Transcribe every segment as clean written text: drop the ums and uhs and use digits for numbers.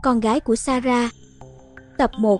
con gái của Sarah. Tập 1.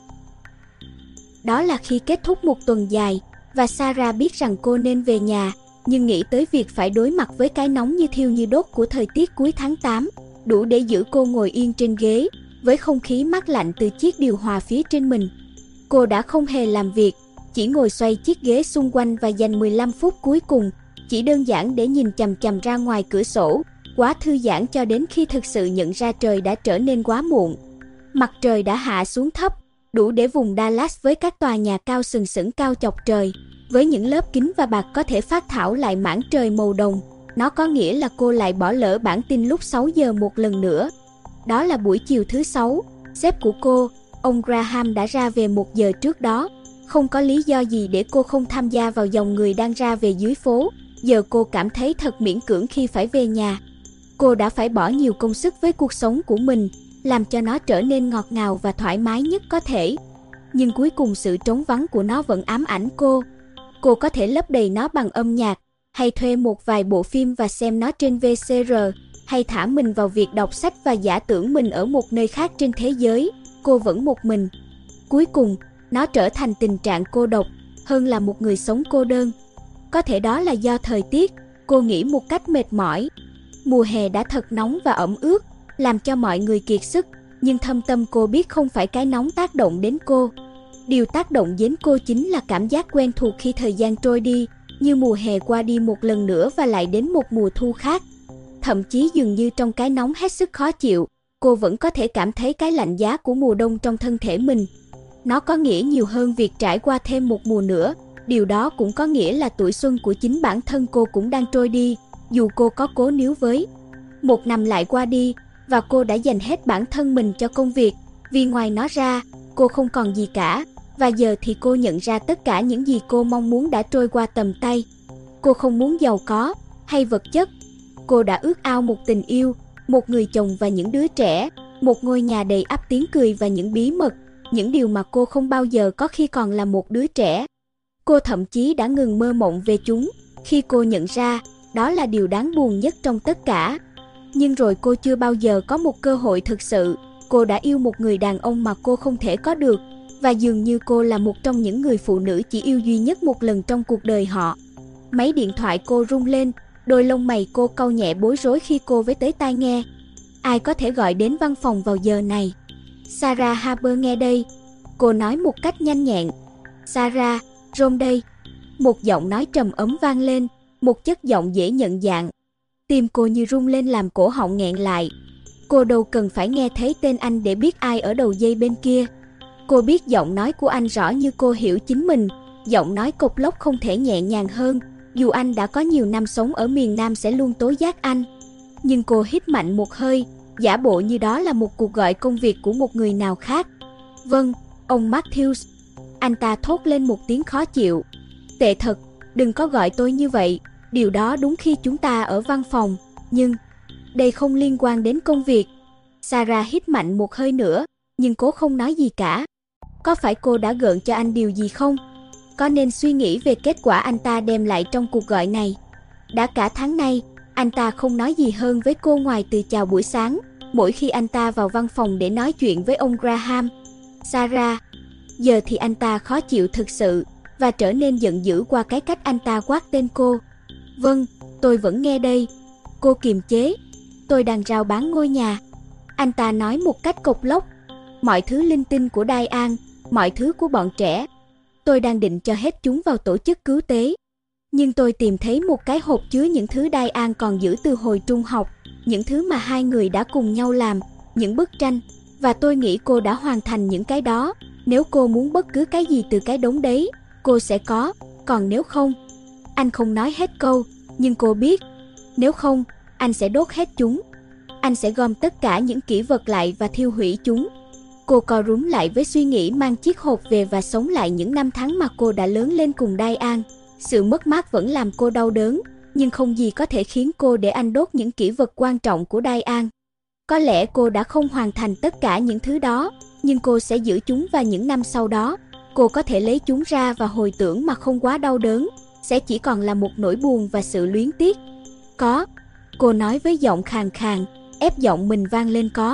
Đó là khi kết thúc một tuần dài, và Sarah biết rằng cô nên về nhà, nhưng nghĩ tới việc phải đối mặt với cái nóng như thiêu như đốt của thời tiết cuối tháng 8, đủ để giữ cô ngồi yên trên ghế, với không khí mát lạnh từ chiếc điều hòa phía trên mình. Cô đã không hề làm việc, chỉ ngồi xoay chiếc ghế xung quanh và dành 15 phút cuối cùng, chỉ đơn giản để nhìn chằm chằm ra ngoài cửa sổ, quá thư giãn cho đến khi thực sự nhận ra trời đã trở nên quá muộn. Mặt trời đã hạ xuống thấp, đủ để vùng Dallas với các tòa nhà cao sừng sững cao chọc trời, với những lớp kính và bạc có thể phác thảo lại mảng trời màu đồng. Nó có nghĩa là cô lại bỏ lỡ bản tin lúc 6 giờ một lần nữa. Đó là buổi chiều thứ 6, sếp của cô, ông Graham đã ra về 1 giờ trước đó. Không có lý do gì để cô không tham gia vào dòng người đang ra về dưới phố. Giờ cô cảm thấy thật miễn cưỡng khi phải về nhà. Cô đã phải bỏ nhiều công sức với cuộc sống của mình, làm cho nó trở nên ngọt ngào và thoải mái nhất có thể. Nhưng cuối cùng sự trống vắng của nó vẫn ám ảnh cô. Cô có thể lấp đầy nó bằng âm nhạc, hay thuê một vài bộ phim và xem nó trên VCR, hay thả mình vào việc đọc sách và giả tưởng mình ở một nơi khác trên thế giới. Cô vẫn một mình. Cuối cùng, nó trở thành tình trạng cô độc, hơn là một người sống cô đơn. Có thể đó là do thời tiết, cô nghĩ một cách mệt mỏi. Mùa hè đã thật nóng và ẩm ướt, làm cho mọi người kiệt sức, nhưng thâm tâm cô biết không phải cái nóng tác động đến cô. Điều tác động đến cô chính là cảm giác quen thuộc khi thời gian trôi đi, như mùa hè qua đi một lần nữa và lại đến một mùa thu khác. Thậm chí dường như trong cái nóng hết sức khó chịu, cô vẫn có thể cảm thấy cái lạnh giá của mùa đông trong thân thể mình. Nó có nghĩa nhiều hơn việc trải qua thêm một mùa nữa. Điều đó cũng có nghĩa là tuổi xuân của chính bản thân cô cũng đang trôi đi, dù cô có cố níu với. 1 năm lại qua đi, và cô đã dành hết bản thân mình cho công việc, vì ngoài nó ra, cô không còn gì cả. Và giờ thì cô nhận ra tất cả những gì cô mong muốn đã trôi qua tầm tay. Cô không muốn giàu có hay vật chất. Cô đã ước ao một tình yêu, một người chồng và những đứa trẻ, một ngôi nhà đầy ắp tiếng cười và những bí mật, những điều mà cô không bao giờ có khi còn là một đứa trẻ. Cô thậm chí đã ngừng mơ mộng về chúng, khi cô nhận ra đó là điều đáng buồn nhất trong tất cả. Nhưng rồi cô chưa bao giờ có một cơ hội thực sự. Cô đã yêu một người đàn ông mà cô không thể có được, và dường như cô là một trong những người phụ nữ chỉ yêu duy nhất một lần trong cuộc đời họ. Máy điện thoại cô rung lên, đôi lông mày cô cau nhẹ bối rối khi cô với tới tai nghe. Ai có thể gọi đến văn phòng vào giờ này? Sarah Harper nghe đây. Cô nói một cách nhanh nhẹn. Sarah, Ron đây. Một giọng nói trầm ấm vang lên, một chất giọng dễ nhận dạng. Tim cô như rung lên làm cổ họng nghẹn lại. Cô đâu cần phải nghe thấy tên anh để biết ai ở đầu dây bên kia. Cô biết giọng nói của anh rõ như cô hiểu chính mình. Giọng nói cộc lốc không thể nhẹ nhàng hơn, dù anh đã có nhiều năm sống ở miền Nam sẽ luôn tố giác anh. Nhưng cô hít mạnh một hơi, giả bộ như đó là một cuộc gọi công việc của một người nào khác. Vâng, ông Matthews. Anh ta thốt lên một tiếng khó chịu. Tệ thật, đừng có gọi tôi như vậy. Điều đó đúng khi chúng ta ở văn phòng, nhưng đây không liên quan đến công việc. Sarah hít mạnh một hơi nữa, nhưng cố không nói gì cả. Có phải cô đã gượng cho anh điều gì không? Có nên suy nghĩ về kết quả anh ta đem lại trong cuộc gọi này? Đã cả tháng nay, anh ta không nói gì hơn với cô ngoài từ chào buổi sáng, mỗi khi anh ta vào văn phòng để nói chuyện với ông Graham. Sarah, giờ thì anh ta khó chịu thực sự, và trở nên giận dữ qua cái cách anh ta quát tên cô. Vâng, tôi vẫn nghe đây. Cô kiềm chế. Tôi đang rao bán ngôi nhà. Anh ta nói một cách cộc lốc. Mọi thứ linh tinh của Diane, mọi thứ của bọn trẻ. Tôi đang định cho hết chúng vào tổ chức cứu tế. Nhưng tôi tìm thấy một cái hộp chứa những thứ Diane còn giữ từ hồi trung học, những thứ mà hai người đã cùng nhau làm, những bức tranh. Và tôi nghĩ cô đã hoàn thành những cái đó. Nếu cô muốn bất cứ cái gì từ cái đống đấy, cô sẽ có. Còn nếu không... Anh không nói hết câu, nhưng cô biết. Nếu không, anh sẽ đốt hết chúng. Anh sẽ gom tất cả những kỷ vật lại và thiêu hủy chúng. Cô co rúm lại với suy nghĩ mang chiếc hộp về và sống lại những năm tháng mà cô đã lớn lên cùng Diane. Sự mất mát vẫn làm cô đau đớn, nhưng không gì có thể khiến cô để anh đốt những kỷ vật quan trọng của Diane. Có lẽ cô đã không hoàn thành tất cả những thứ đó, nhưng cô sẽ giữ chúng vào những năm sau đó. Cô có thể lấy chúng ra và hồi tưởng mà không quá đau đớn, sẽ chỉ còn là một nỗi buồn và sự luyến tiếc. Có, cô nói với giọng khàn khàn, ép giọng mình vang lên có.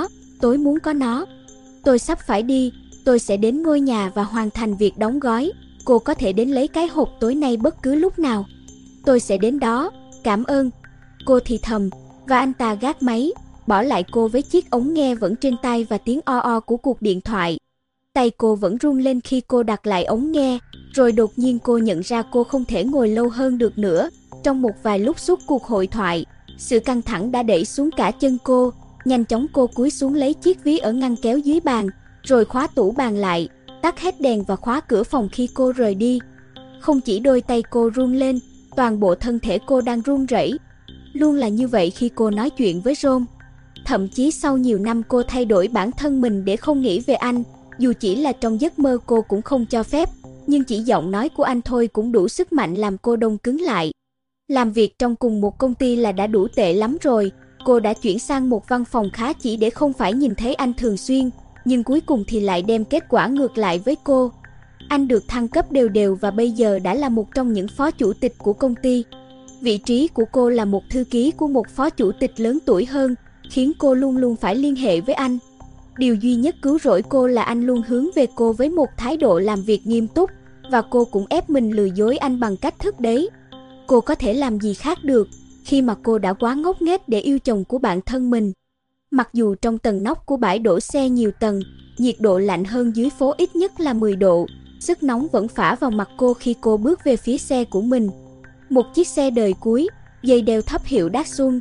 tối muốn có nó. Tôi sắp phải đi, tôi sẽ đến ngôi nhà và hoàn thành việc đóng gói. Cô có thể đến lấy cái hộp tối nay bất cứ lúc nào. Tôi sẽ đến đó, cảm ơn. Cô thì thầm, và anh ta gác máy, bỏ lại cô với chiếc ống nghe vẫn trên tay và tiếng o o của cuộc điện thoại. Tay cô vẫn run lên khi cô đặt lại ống nghe, rồi đột nhiên cô nhận ra cô không thể ngồi lâu hơn được nữa. Trong một vài lúc suốt cuộc hội thoại, sự căng thẳng đã đẩy xuống cả chân cô. Nhanh chóng cô cúi xuống lấy chiếc ví ở ngăn kéo dưới bàn, rồi khóa tủ bàn lại, tắt hết đèn và khóa cửa phòng khi cô rời đi. Không chỉ đôi tay cô run lên, toàn bộ thân thể cô đang run rẩy. Luôn là như vậy khi cô nói chuyện với Rom. Thậm chí sau nhiều năm cô thay đổi bản thân mình để không nghĩ về anh, dù chỉ là trong giấc mơ cô cũng không cho phép, nhưng chỉ giọng nói của anh thôi cũng đủ sức mạnh làm cô đông cứng lại. Làm việc trong cùng một công ty là đã đủ tệ lắm rồi, cô đã chuyển sang một văn phòng khá chỉ để không phải nhìn thấy anh thường xuyên, nhưng cuối cùng thì lại đem kết quả ngược lại với cô. Anh được thăng cấp đều đều và bây giờ đã là một trong những phó chủ tịch của công ty. Vị trí của cô là một thư ký của một phó chủ tịch lớn tuổi hơn, khiến cô luôn luôn phải liên hệ với anh. Điều duy nhất cứu rỗi cô là anh luôn hướng về cô với một thái độ làm việc nghiêm túc, và cô cũng ép mình lừa dối anh bằng cách thức đấy. Cô có thể làm gì khác được, khi mà cô đã quá ngốc nghếch để yêu chồng của bản thân mình. Mặc dù trong tầng nóc của bãi đổ xe nhiều tầng, nhiệt độ lạnh hơn dưới phố ít nhất là 10 độ, sức nóng vẫn phả vào mặt cô khi cô bước về phía xe của mình. Một chiếc xe đời cuối, dây đeo thấp hiệu Datsun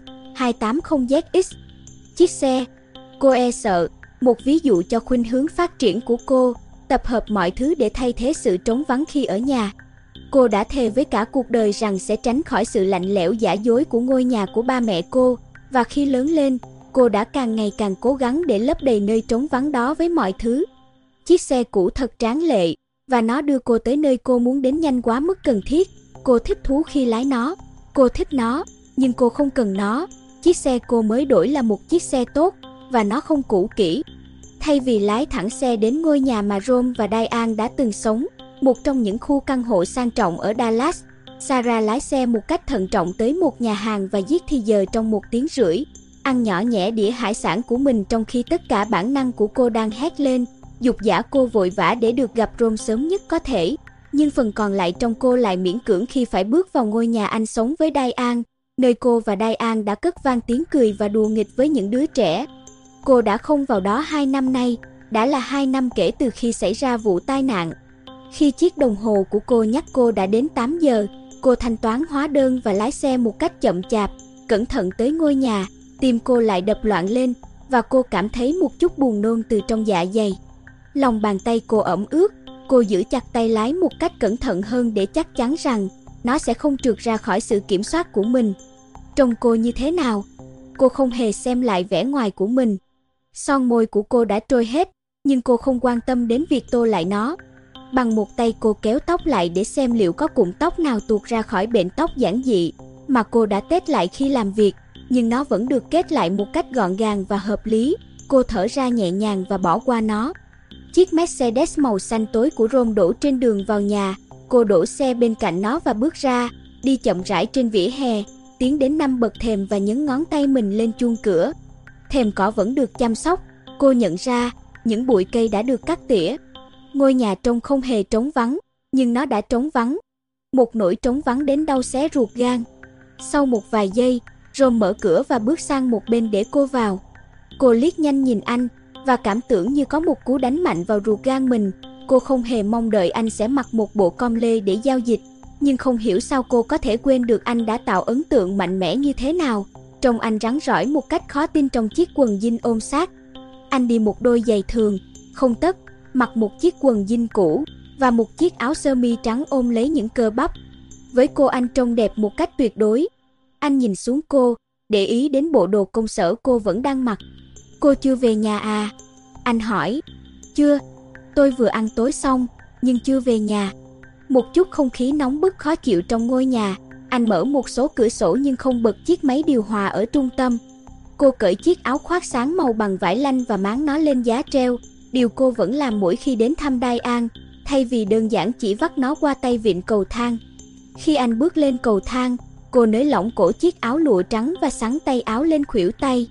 280ZX. Chiếc xe, cô e sợ, một ví dụ cho khuynh hướng phát triển của cô, tập hợp mọi thứ để thay thế sự trống vắng khi ở nhà. Cô đã thề với cả cuộc đời rằng sẽ tránh khỏi sự lạnh lẽo giả dối của ngôi nhà của ba mẹ cô, và khi lớn lên, cô đã càng ngày càng cố gắng để lấp đầy nơi trống vắng đó với mọi thứ. Chiếc xe cũ thật tráng lệ, và nó đưa cô tới nơi cô muốn đến nhanh quá mức cần thiết. Cô thích thú khi lái nó, cô thích nó, nhưng cô không cần nó. Chiếc xe cô mới đổi là một chiếc xe tốt, và nó không cũ kỹ. Thay vì lái thẳng xe đến ngôi nhà mà Rom và Diane đã từng sống, một trong những khu căn hộ sang trọng ở Dallas, Sarah lái xe một cách thận trọng tới một nhà hàng và giết thì giờ trong 1 tiếng rưỡi, ăn nhỏ nhẹ đĩa hải sản của mình trong khi tất cả bản năng của cô đang hét lên, dục dã cô vội vã để được gặp Rom sớm nhất có thể. Nhưng phần còn lại trong cô lại miễn cưỡng khi phải bước vào ngôi nhà anh sống với Diane, nơi cô và Diane đã cất vang tiếng cười và đùa nghịch với những đứa trẻ. Cô đã không vào đó 2 năm nay, đã là 2 năm kể từ khi xảy ra vụ tai nạn. Khi chiếc đồng hồ của cô nhắc cô đã đến 8 giờ, cô thanh toán hóa đơn và lái xe một cách chậm chạp, cẩn thận tới ngôi nhà. Tim cô lại đập loạn lên, và cô cảm thấy một chút buồn nôn từ trong dạ dày. Lòng bàn tay cô ẩm ướt, cô giữ chặt tay lái một cách cẩn thận hơn để chắc chắn rằng nó sẽ không trượt ra khỏi sự kiểm soát của mình. Trông cô như thế nào? Cô không hề xem lại vẻ ngoài của mình. Son môi của cô đã trôi hết, nhưng cô không quan tâm đến việc tô lại nó. Bằng một tay cô kéo tóc lại để xem liệu có cụm tóc nào tuột ra khỏi bện tóc giản dị mà cô đã tết lại khi làm việc, nhưng nó vẫn được kết lại một cách gọn gàng và hợp lý. Cô thở ra nhẹ nhàng và bỏ qua nó. Chiếc Mercedes màu xanh tối của Rom đổ trên đường vào nhà. Cô đổ xe bên cạnh nó và bước ra, đi chậm rãi trên vỉa hè, tiến đến 5 bậc thềm và nhấn ngón tay mình lên chuông cửa. Thềm cỏ vẫn được chăm sóc. Cô nhận ra những bụi cây đã được cắt tỉa. Ngôi nhà trông không hề trống vắng, nhưng nó đã trống vắng. Một nỗi trống vắng đến đau xé ruột gan. Sau một vài giây, Rom mở cửa và bước sang một bên để cô vào. Cô liếc nhanh nhìn anh và cảm tưởng như có một cú đánh mạnh vào ruột gan mình. Cô không hề mong đợi anh sẽ mặc một bộ com lê để giao dịch, nhưng không hiểu sao cô có thể quên được anh đã tạo ấn tượng mạnh mẽ như thế nào. Trông anh rắn rỏi một cách khó tin trong chiếc quần jean ôm sát. Anh đi một đôi giày thường, không tất, mặc một chiếc quần jean cũ và một chiếc áo sơ mi trắng ôm lấy những cơ bắp. Với cô anh trông đẹp một cách tuyệt đối. Anh nhìn xuống cô, để ý đến bộ đồ công sở cô vẫn đang mặc. Cô chưa về nhà à? Anh hỏi. Chưa, tôi vừa ăn tối xong, nhưng chưa về nhà. Một chút không khí nóng bức khó chịu trong ngôi nhà. Anh mở một số cửa sổ nhưng không bật chiếc máy điều hòa ở trung tâm. Cô cởi chiếc áo khoác sáng màu bằng vải lanh và máng nó lên giá treo. Điều cô vẫn làm mỗi khi đến thăm Diane, thay vì đơn giản chỉ vắt nó qua tay vịn cầu thang. Khi anh bước lên cầu thang, cô nới lỏng cổ chiếc áo lụa trắng và xắn tay áo lên khuỷu tay.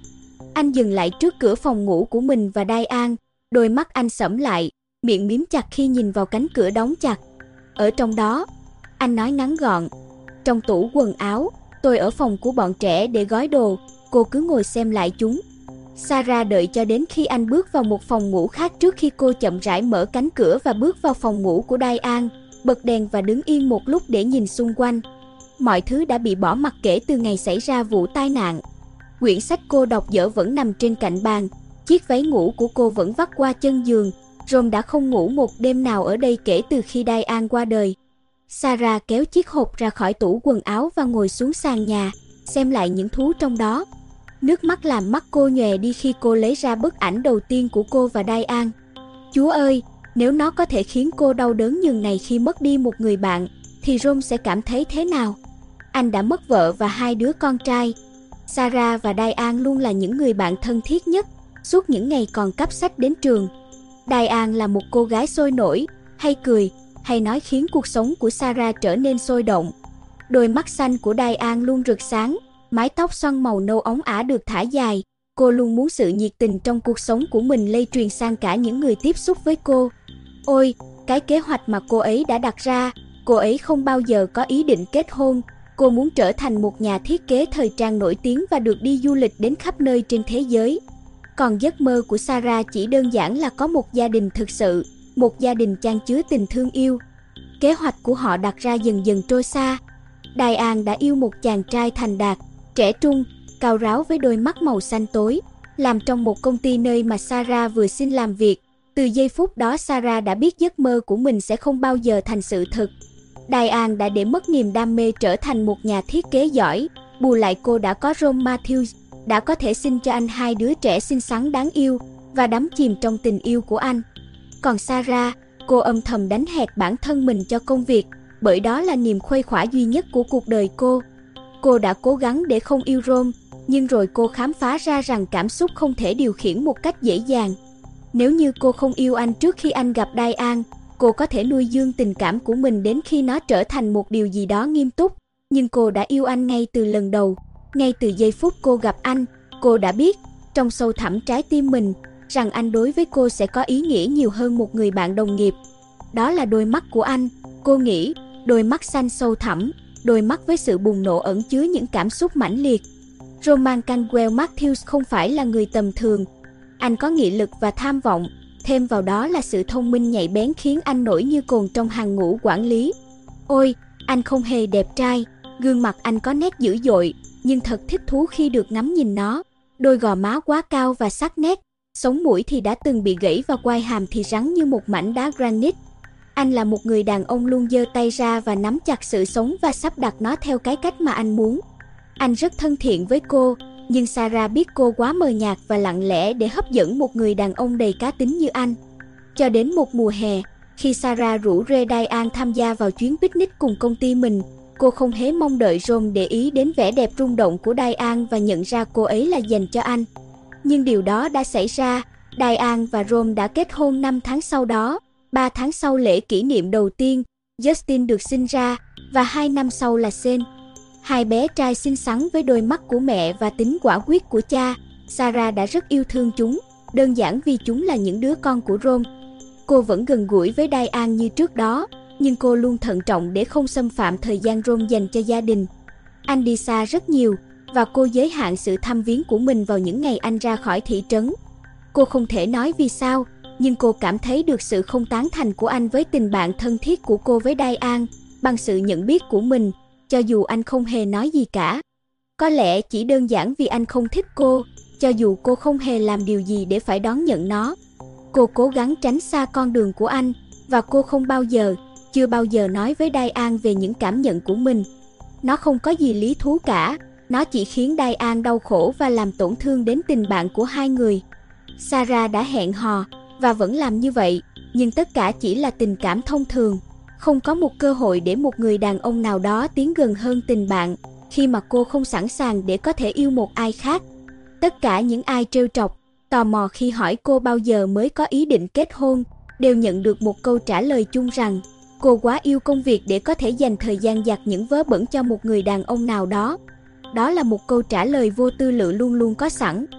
Anh dừng lại trước cửa phòng ngủ của mình và Diane, đôi mắt anh sẫm lại, miệng mím chặt khi nhìn vào cánh cửa đóng chặt. Ở trong đó, anh nói ngắn gọn, trong tủ quần áo, tôi ở phòng của bọn trẻ để gói đồ, cô cứ ngồi xem lại chúng. Sarah đợi cho đến khi anh bước vào một phòng ngủ khác trước khi cô chậm rãi mở cánh cửa và bước vào phòng ngủ của Diane, bật đèn và đứng yên một lúc để nhìn xung quanh. Mọi thứ đã bị bỏ mặc kể từ ngày xảy ra vụ tai nạn. Quyển sách cô đọc dở vẫn nằm trên cạnh bàn, chiếc váy ngủ của cô vẫn vắt qua chân giường. Rome đã không ngủ một đêm nào ở đây kể từ khi Diane qua đời. Sarah kéo chiếc hộp ra khỏi tủ quần áo và ngồi xuống sàn nhà, xem lại những thứ trong đó. Nước mắt làm mắt cô nhòe đi khi cô lấy ra bức ảnh đầu tiên của cô và Diane. Chúa ơi, nếu nó có thể khiến cô đau đớn nhường này khi mất đi một người bạn, thì Rome sẽ cảm thấy thế nào? Anh đã mất vợ và 2 đứa con trai. Sarah và Diane luôn là những người bạn thân thiết nhất, suốt những ngày còn cắp sách đến trường. Diane là một cô gái sôi nổi, hay cười, hay nói khiến cuộc sống của Sarah trở nên sôi động. Đôi mắt xanh của Diane luôn rực sáng, mái tóc xoăn màu nâu óng ả được thả dài. Cô luôn muốn sự nhiệt tình trong cuộc sống của mình lây truyền sang cả những người tiếp xúc với cô. Ôi, cái kế hoạch mà cô ấy đã đặt ra, cô ấy không bao giờ có ý định kết hôn. Cô muốn trở thành một nhà thiết kế thời trang nổi tiếng và được đi du lịch đến khắp nơi trên thế giới. Còn giấc mơ của Sarah chỉ đơn giản là có một gia đình thực sự, một gia đình chan chứa tình thương yêu. Kế hoạch của họ đặt ra dần dần trôi xa. Diane đã yêu một chàng trai thành đạt, trẻ trung, cao ráo với đôi mắt màu xanh tối, làm trong một công ty nơi mà Sarah vừa xin làm việc. Từ giây phút đó Sarah đã biết giấc mơ của mình sẽ không bao giờ thành sự thực. Diane đã để mất niềm đam mê trở thành một nhà thiết kế giỏi, bù lại cô đã có Rome Matthews, đã có thể sinh cho anh 2 đứa trẻ xinh xắn đáng yêu và đắm chìm trong tình yêu của anh. Còn Sarah, cô âm thầm đánh hẹt bản thân mình cho công việc, bởi đó là niềm khuây khỏa duy nhất của cuộc đời cô. Cô đã cố gắng để không yêu Rome, nhưng rồi cô khám phá ra rằng cảm xúc không thể điều khiển một cách dễ dàng. Nếu như cô không yêu anh trước khi anh gặp Diane, cô có thể nuôi dưỡng tình cảm của mình đến khi nó trở thành một điều gì đó nghiêm túc. Nhưng cô đã yêu anh ngay từ lần đầu, ngay từ giây phút cô gặp anh. Cô đã biết, trong sâu thẳm trái tim mình, rằng anh đối với cô sẽ có ý nghĩa nhiều hơn một người bạn đồng nghiệp. Đó là đôi mắt của anh, cô nghĩ, đôi mắt xanh sâu thẳm, đôi mắt với sự bùng nổ ẩn chứa những cảm xúc mãnh liệt. Roman Canwell Matthews không phải là người tầm thường. Anh có nghị lực và tham vọng, thêm vào đó là sự thông minh nhạy bén khiến anh nổi như cồn trong hàng ngũ quản lý. Ôi, anh không hề đẹp trai, gương mặt anh có nét dữ dội, nhưng thật thích thú khi được ngắm nhìn nó. Đôi gò má quá cao và sắc nét, sống mũi thì đã từng bị gãy và quai hàm thì rắn như một mảnh đá granite. Anh là một người đàn ông luôn giơ tay ra và nắm chặt sự sống và sắp đặt nó theo cái cách mà anh muốn. Anh rất thân thiện với cô, nhưng Sarah biết cô quá mờ nhạt và lặng lẽ để hấp dẫn một người đàn ông đầy cá tính như anh. Cho đến một mùa hè, khi Sarah rủ rê Diane tham gia vào chuyến picnic cùng công ty mình, cô không hề mong đợi Rome để ý đến vẻ đẹp rung động của Diane và nhận ra cô ấy là dành cho anh. Nhưng điều đó đã xảy ra. Diane và Rome đã kết hôn 5 tháng sau đó. 3 tháng sau lễ kỷ niệm đầu tiên, Justin được sinh ra, và 2 năm sau là Shane. 2 bé trai xinh xắn với đôi mắt của mẹ và tính quả quyết của cha. Sarah đã rất yêu thương chúng, đơn giản vì chúng là những đứa con của Rome. Cô vẫn gần gũi với Diane như trước đó, nhưng cô luôn thận trọng để không xâm phạm thời gian Rome dành cho gia đình. Anh đi xa rất nhiều, và cô giới hạn sự thăm viếng của mình vào những ngày anh ra khỏi thị trấn. Cô không thể nói vì sao, nhưng cô cảm thấy được sự không tán thành của anh với tình bạn thân thiết của cô với Diane, bằng sự nhận biết của mình, cho dù anh không hề nói gì cả. Có lẽ chỉ đơn giản vì anh không thích cô, cho dù cô không hề làm điều gì để phải đón nhận nó. Cô cố gắng tránh xa con đường của anh, và cô không bao giờ, chưa bao giờ nói với Diane về những cảm nhận của mình. Nó không có gì lý thú cả, nó chỉ khiến Diane đau khổ và làm tổn thương đến tình bạn của hai người. Sarah đã hẹn hò, và vẫn làm như vậy, nhưng tất cả chỉ là tình cảm thông thường. Không có một cơ hội để một người đàn ông nào đó tiến gần hơn tình bạn, khi mà cô không sẵn sàng để có thể yêu một ai khác. Tất cả những ai trêu chọc, tò mò khi hỏi cô bao giờ mới có ý định kết hôn, đều nhận được một câu trả lời chung rằng cô quá yêu công việc để có thể dành thời gian giặt những vớ bẩn cho một người đàn ông nào đó. Đó là một câu trả lời vô tư lự luôn luôn có sẵn.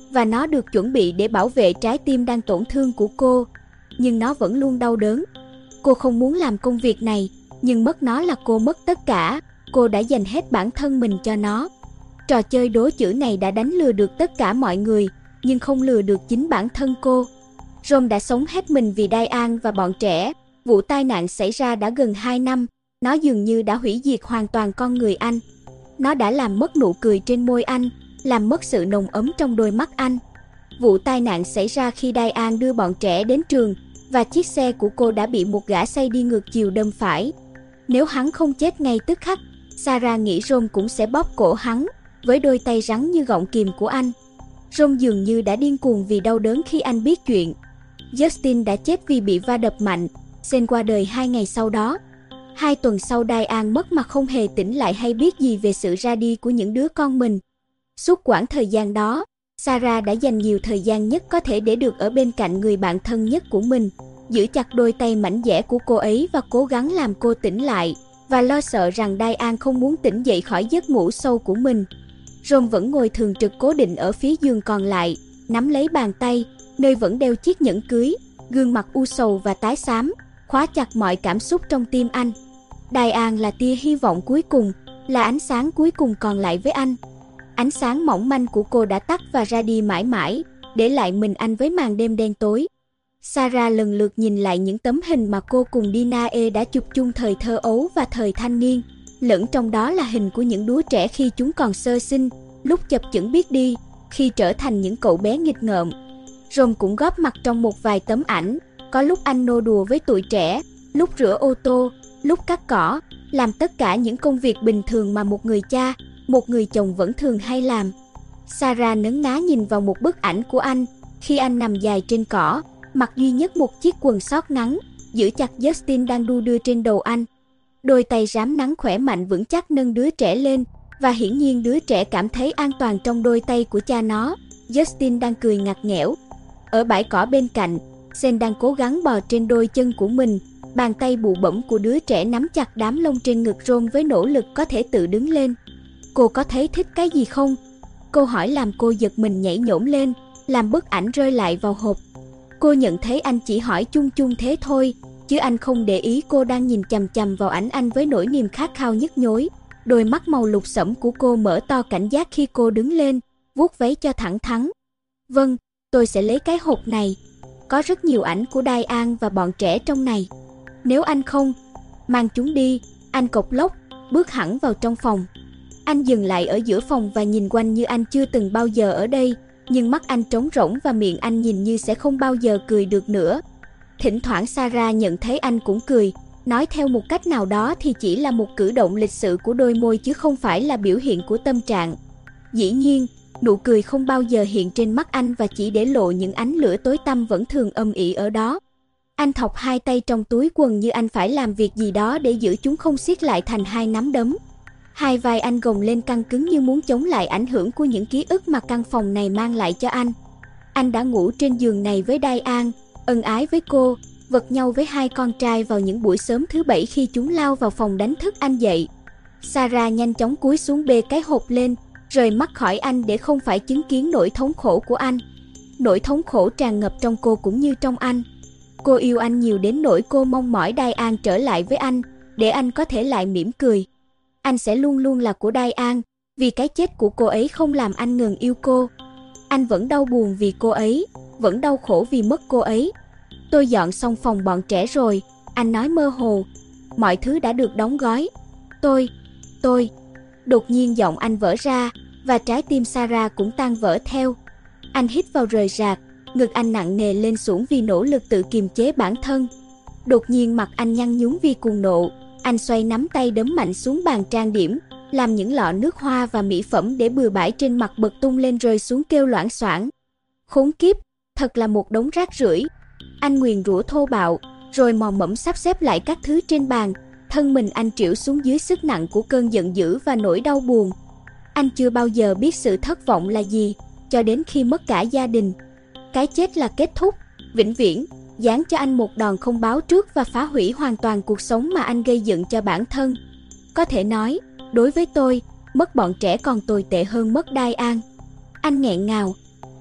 và nó được chuẩn bị để bảo vệ trái tim đang tổn thương của cô, nhưng nó vẫn luôn đau đớn. Cô không muốn làm công việc này, nhưng mất nó là cô mất tất cả. Cô đã dành hết bản thân mình cho nó. Trò chơi đố chữ này đã đánh lừa được tất cả mọi người, nhưng không lừa được chính bản thân cô. Rome đã sống hết mình vì Diane và bọn trẻ. Vụ tai nạn xảy ra đã gần 2 năm. Nó dường như đã hủy diệt hoàn toàn con người anh. Nó đã làm mất nụ cười trên môi anh, làm mất sự nồng ấm trong đôi mắt anh. Vụ tai nạn xảy ra khi Diane đưa bọn trẻ đến trường, và chiếc xe của cô đã bị một gã say đi ngược chiều đâm phải. Nếu hắn không chết ngay tức khắc, Sarah nghĩ Rome cũng sẽ bóp cổ hắn, với đôi tay rắn như gọng kìm của anh. Rome dường như đã điên cuồng vì đau đớn khi anh biết chuyện. Justin đã chết vì bị va đập mạnh. Sen qua đời 2 ngày sau đó. 2 tuần sau Diane mất mà không hề tỉnh lại hay biết gì về sự ra đi của những đứa con mình. Suốt quãng thời gian đó, Sarah đã dành nhiều thời gian nhất có thể để được ở bên cạnh người bạn thân nhất của mình, giữ chặt đôi tay mảnh dẻ của cô ấy và cố gắng làm cô tỉnh lại, và lo sợ rằng Diane không muốn tỉnh dậy khỏi giấc ngủ sâu của mình. Rome vẫn ngồi thường trực cố định ở phía giường còn lại, nắm lấy bàn tay, nơi vẫn đeo chiếc nhẫn cưới, gương mặt u sầu và tái xám, khóa chặt mọi cảm xúc trong tim anh. Diane là tia hy vọng cuối cùng, là ánh sáng cuối cùng còn lại với anh. Ánh sáng mỏng manh của cô đã tắt và ra đi mãi mãi, để lại mình anh với màn đêm đen tối. Sarah lần lượt nhìn lại những tấm hình mà cô cùng Dinae đã chụp chung thời thơ ấu và thời thanh niên, lẫn trong đó là hình của những đứa trẻ khi chúng còn sơ sinh, lúc chập chững biết đi, khi trở thành những cậu bé nghịch ngợm. Rome cũng góp mặt trong một vài tấm ảnh, có lúc anh nô đùa với tụi trẻ, lúc rửa ô tô, lúc cắt cỏ, làm tất cả những công việc bình thường mà một người cha, một người chồng vẫn thường hay làm. Sarah nấn ná nhìn vào một bức ảnh của anh, khi anh nằm dài trên cỏ, mặc duy nhất một chiếc quần sót ngắn, giữ chặt Justin đang đu đưa trên đầu anh. Đôi tay rám nắng khỏe mạnh vững chắc nâng đứa trẻ lên, và hiển nhiên đứa trẻ cảm thấy an toàn trong đôi tay của cha nó. Justin đang cười ngặt nghẽo. Ở bãi cỏ bên cạnh, Sen đang cố gắng bò trên đôi chân của mình, bàn tay bụ bẫm của đứa trẻ nắm chặt đám lông trên ngực Rome với nỗ lực có thể tự đứng lên. Cô có thấy thích cái gì không? Câu hỏi làm cô giật mình nhảy nhổm lên, làm bức ảnh rơi lại vào hộp. Cô nhận thấy anh chỉ hỏi chung chung thế thôi, chứ anh không để ý cô đang nhìn chằm chằm vào ảnh anh với nỗi niềm khát khao nhức nhối. Đôi mắt màu lục sẫm của cô mở to cảnh giác khi cô đứng lên, vuốt váy cho thẳng thắn. Vâng, tôi sẽ lấy cái hộp này. Có rất nhiều ảnh của Diane và bọn trẻ trong này. Nếu anh không, mang chúng đi. Anh cộc lốc, bước hẳn vào trong phòng. Anh dừng lại ở giữa phòng và nhìn quanh như anh chưa từng bao giờ ở đây, nhưng mắt anh trống rỗng và miệng anh nhìn như sẽ không bao giờ cười được nữa. Thỉnh thoảng Sarah nhận thấy anh cũng cười, nói theo một cách nào đó thì chỉ là một cử động lịch sự của đôi môi chứ không phải là biểu hiện của tâm trạng. Dĩ nhiên, nụ cười không bao giờ hiện trên mắt anh và chỉ để lộ những ánh lửa tối tăm vẫn thường âm ỉ ở đó. Anh thọc hai tay trong túi quần như anh phải làm việc gì đó để giữ chúng không siết lại thành hai nắm đấm. Hai vai anh gồng lên căng cứng như muốn chống lại ảnh hưởng của những ký ức mà căn phòng này mang lại cho anh. Anh đã ngủ trên giường này với Diane, ân ái với cô, vật nhau với hai con trai vào những buổi sớm thứ Bảy khi chúng lao vào phòng đánh thức anh dậy. Sarah nhanh chóng cúi xuống bê cái hộp lên, rời mắt khỏi anh để không phải chứng kiến nỗi thống khổ của anh. Nỗi thống khổ tràn ngập trong cô cũng như trong anh. Cô yêu anh nhiều đến nỗi cô mong mỏi Diane trở lại với anh, để anh có thể lại mỉm cười. Anh sẽ luôn luôn là của Diane, vì cái chết của cô ấy không làm anh ngừng yêu cô. Anh vẫn đau buồn vì cô ấy, vẫn đau khổ vì mất cô ấy. Tôi dọn xong phòng bọn trẻ rồi, anh nói mơ hồ. Mọi thứ đã được đóng gói. Tôi... Đột nhiên giọng anh vỡ ra, và trái tim Sarah cũng tan vỡ theo. Anh hít vào rời rạc, ngực anh nặng nề lên xuống vì nỗ lực tự kiềm chế bản thân. Đột nhiên mặt anh nhăn nhúm vì cuồng nộ. Anh xoay nắm tay đấm mạnh xuống bàn trang điểm, làm những lọ nước hoa và mỹ phẩm để bừa bãi trên mặt bật tung lên rơi xuống kêu loảng xoảng. Khốn kiếp, thật là một đống rác rưởi. Anh nguyền rủa thô bạo, rồi mò mẫm sắp xếp lại các thứ trên bàn. Thân mình anh trĩu xuống dưới sức nặng của cơn giận dữ và nỗi đau buồn. Anh chưa bao giờ biết sự thất vọng là gì, cho đến khi mất cả gia đình. Cái chết là kết thúc, vĩnh viễn, giáng cho anh một đòn không báo trước và phá hủy hoàn toàn cuộc sống mà anh gây dựng cho bản thân. Có thể nói, đối với tôi, mất bọn trẻ còn tồi tệ hơn mất Diane. Anh nghẹn ngào.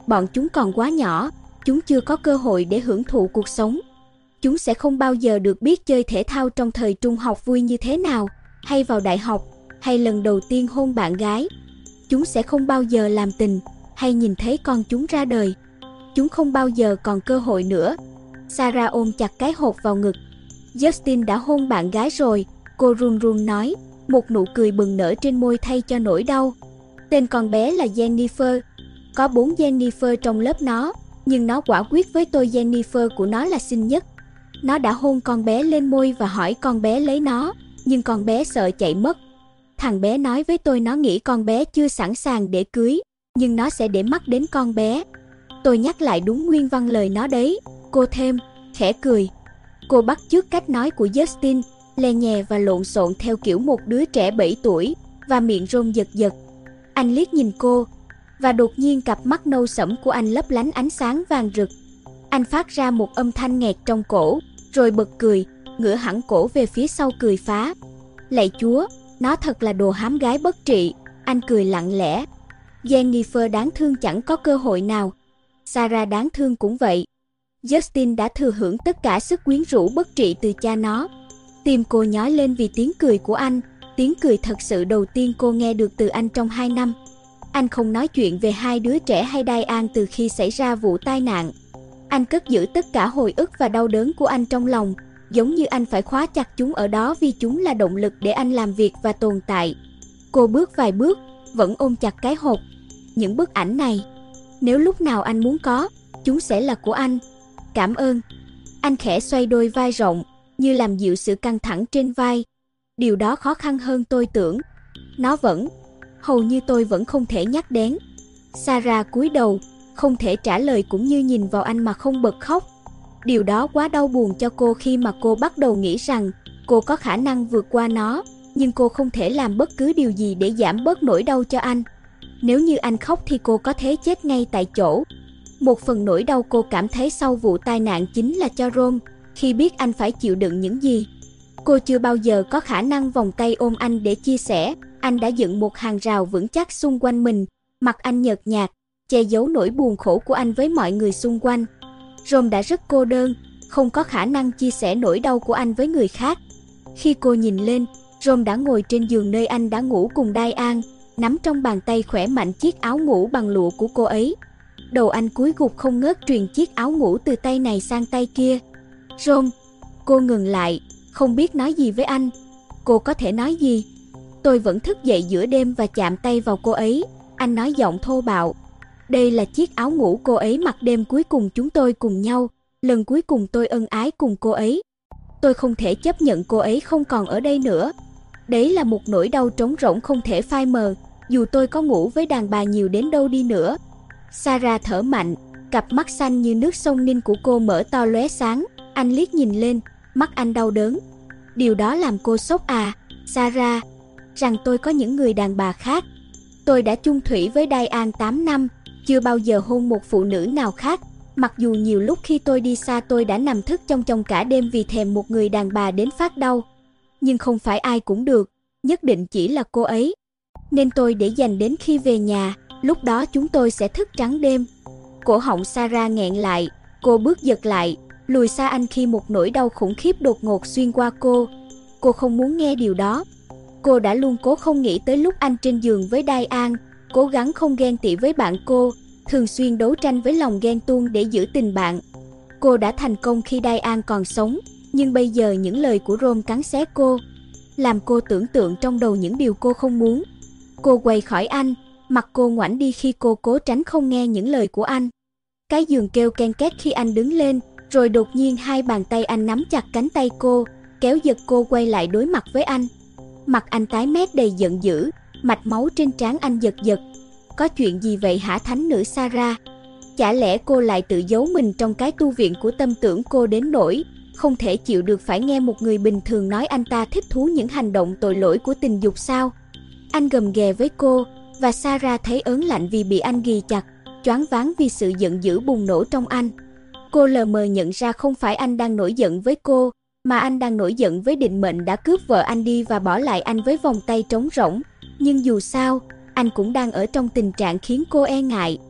Bọn chúng còn quá nhỏ, chúng chưa có cơ hội để hưởng thụ cuộc sống. Chúng sẽ không bao giờ được biết chơi thể thao trong thời trung học vui như thế nào, hay vào đại học, hay lần đầu tiên hôn bạn gái. Chúng sẽ không bao giờ làm tình, hay nhìn thấy con chúng ra đời. Chúng không bao giờ còn cơ hội nữa. Sarah ôm chặt cái hộp vào ngực. Justin đã hôn bạn gái rồi, cô run run nói, một nụ cười bừng nở trên môi thay cho nỗi đau. Tên con bé là Jennifer. Có 4 Jennifer trong lớp nó, nhưng nó quả quyết với tôi Jennifer của nó là xinh nhất. Nó đã hôn con bé lên môi và hỏi con bé lấy nó, nhưng con bé sợ chạy mất. Thằng bé nói với tôi nó nghĩ con bé chưa sẵn sàng để cưới, nhưng nó sẽ để mắt đến con bé. Tôi nhắc lại đúng nguyên văn lời nó đấy, cô thêm, khẽ cười. Cô bắt chước cách nói của Justin, le nhè và lộn xộn theo kiểu một đứa trẻ 7 tuổi, và miệng rôm giật giật. Anh liếc nhìn cô, và đột nhiên cặp mắt nâu sẫm của anh lấp lánh ánh sáng vàng rực. Anh phát ra một âm thanh nghẹt trong cổ, rồi bật cười, ngửa hẳn cổ về phía sau cười phá. Lạy Chúa, nó thật là đồ hám gái bất trị, anh cười lặng lẽ. Jennifer đáng thương chẳng có cơ hội nào. Sarah đáng thương cũng vậy. Justin đã thừa hưởng tất cả sức quyến rũ bất trị từ cha nó. Tim cô nhói lên vì tiếng cười của anh, tiếng cười thật sự đầu tiên cô nghe được từ anh trong 2 năm. Anh không nói chuyện về 2 đứa trẻ hay Diane từ khi xảy ra vụ tai nạn. Anh cất giữ tất cả hồi ức và đau đớn của anh trong lòng, giống như anh phải khóa chặt chúng ở đó vì chúng là động lực để anh làm việc và tồn tại. Cô bước vài bước, vẫn ôm chặt cái hộp. Những bức ảnh này, nếu lúc nào anh muốn có, chúng sẽ là của anh. Cảm ơn. Anh khẽ xoay đôi vai rộng, như làm dịu sự căng thẳng trên vai. Điều đó khó khăn hơn tôi tưởng. Nó vẫn, hầu như tôi vẫn không thể nhắc đến. Sarah cúi đầu, không thể trả lời cũng như nhìn vào anh mà không bật khóc. Điều đó quá đau buồn cho cô khi mà cô bắt đầu nghĩ rằng cô có khả năng vượt qua nó, nhưng cô không thể làm bất cứ điều gì để giảm bớt nỗi đau cho anh. Nếu như anh khóc thì cô có thể chết ngay tại chỗ. Một phần nỗi đau cô cảm thấy sau vụ tai nạn chính là cho Ron, khi biết anh phải chịu đựng những gì. Cô chưa bao giờ có khả năng vòng tay ôm anh để chia sẻ. Anh đã dựng một hàng rào vững chắc xung quanh mình, mặt anh nhợt nhạt, che giấu nỗi buồn khổ của anh với mọi người xung quanh. Ron đã rất cô đơn, không có khả năng chia sẻ nỗi đau của anh với người khác. Khi cô nhìn lên, Ron đã ngồi trên giường nơi anh đã ngủ cùng Diane, nắm trong bàn tay khỏe mạnh chiếc áo ngủ bằng lụa của cô ấy. Đầu anh cúi gục không ngớt truyền chiếc áo ngủ từ tay này sang tay kia. Ron, cô ngừng lại, không biết nói gì với anh. Cô có thể nói gì? Tôi vẫn thức dậy giữa đêm và chạm tay vào cô ấy, anh nói giọng thô bạo. Đây là chiếc áo ngủ cô ấy mặc đêm cuối cùng chúng tôi cùng nhau, lần cuối cùng tôi ân ái cùng cô ấy. Tôi không thể chấp nhận cô ấy không còn ở đây nữa. Đấy là một nỗi đau trống rỗng không thể phai mờ, dù tôi có ngủ với đàn bà nhiều đến đâu đi nữa. Sarah thở mạnh, cặp mắt xanh như nước sông Ninh của cô mở to lóe sáng. Anh liếc nhìn lên, mắt anh đau đớn. Điều đó làm cô sốc à, Sarah? Rằng tôi có những người đàn bà khác. Tôi đã chung thủy với Diane 8 năm, chưa bao giờ hôn một phụ nữ nào khác. Mặc dù nhiều lúc khi tôi đi xa tôi đã nằm thức trong cả đêm vì thèm một người đàn bà đến phát đau. Nhưng không phải ai cũng được, nhất định chỉ là cô ấy. Nên tôi để dành đến khi về nhà, lúc đó chúng tôi sẽ thức trắng đêm. Cổ họng Sarah nghẹn lại, cô bước giật lại, lùi xa anh khi một nỗi đau khủng khiếp đột ngột xuyên qua cô. Cô không muốn nghe điều đó. Cô đã luôn cố không nghĩ tới lúc anh trên giường với Diane, cố gắng không ghen tị với bạn cô, thường xuyên đấu tranh với lòng ghen tuông để giữ tình bạn. Cô đã thành công khi Diane còn sống, nhưng bây giờ những lời của Ron cắn xé cô, làm cô tưởng tượng trong đầu những điều cô không muốn. Cô quay khỏi anh, mặt cô ngoảnh đi khi cô cố tránh không nghe những lời của anh. Cái giường kêu ken két khi anh đứng lên, rồi đột nhiên 2 bàn tay anh nắm chặt cánh tay cô, kéo giật cô quay lại đối mặt với anh. Mặt anh tái mét đầy giận dữ, mạch máu trên trán anh giật giật. Có chuyện gì vậy hả thánh nữ Sarah? Chả lẽ cô lại tự giấu mình trong cái tu viện của tâm tưởng cô đến nỗi không thể chịu được phải nghe một người bình thường nói anh ta thích thú những hành động tội lỗi của tình dục sao? Anh gầm ghè với cô, và Sarah thấy ớn lạnh vì bị anh ghì chặt, choáng váng vì sự giận dữ bùng nổ trong anh. Cô lờ mờ nhận ra không phải anh đang nổi giận với cô, mà anh đang nổi giận với định mệnh đã cướp vợ anh đi và bỏ lại anh với vòng tay trống rỗng. Nhưng dù sao, anh cũng đang ở trong tình trạng khiến cô e ngại.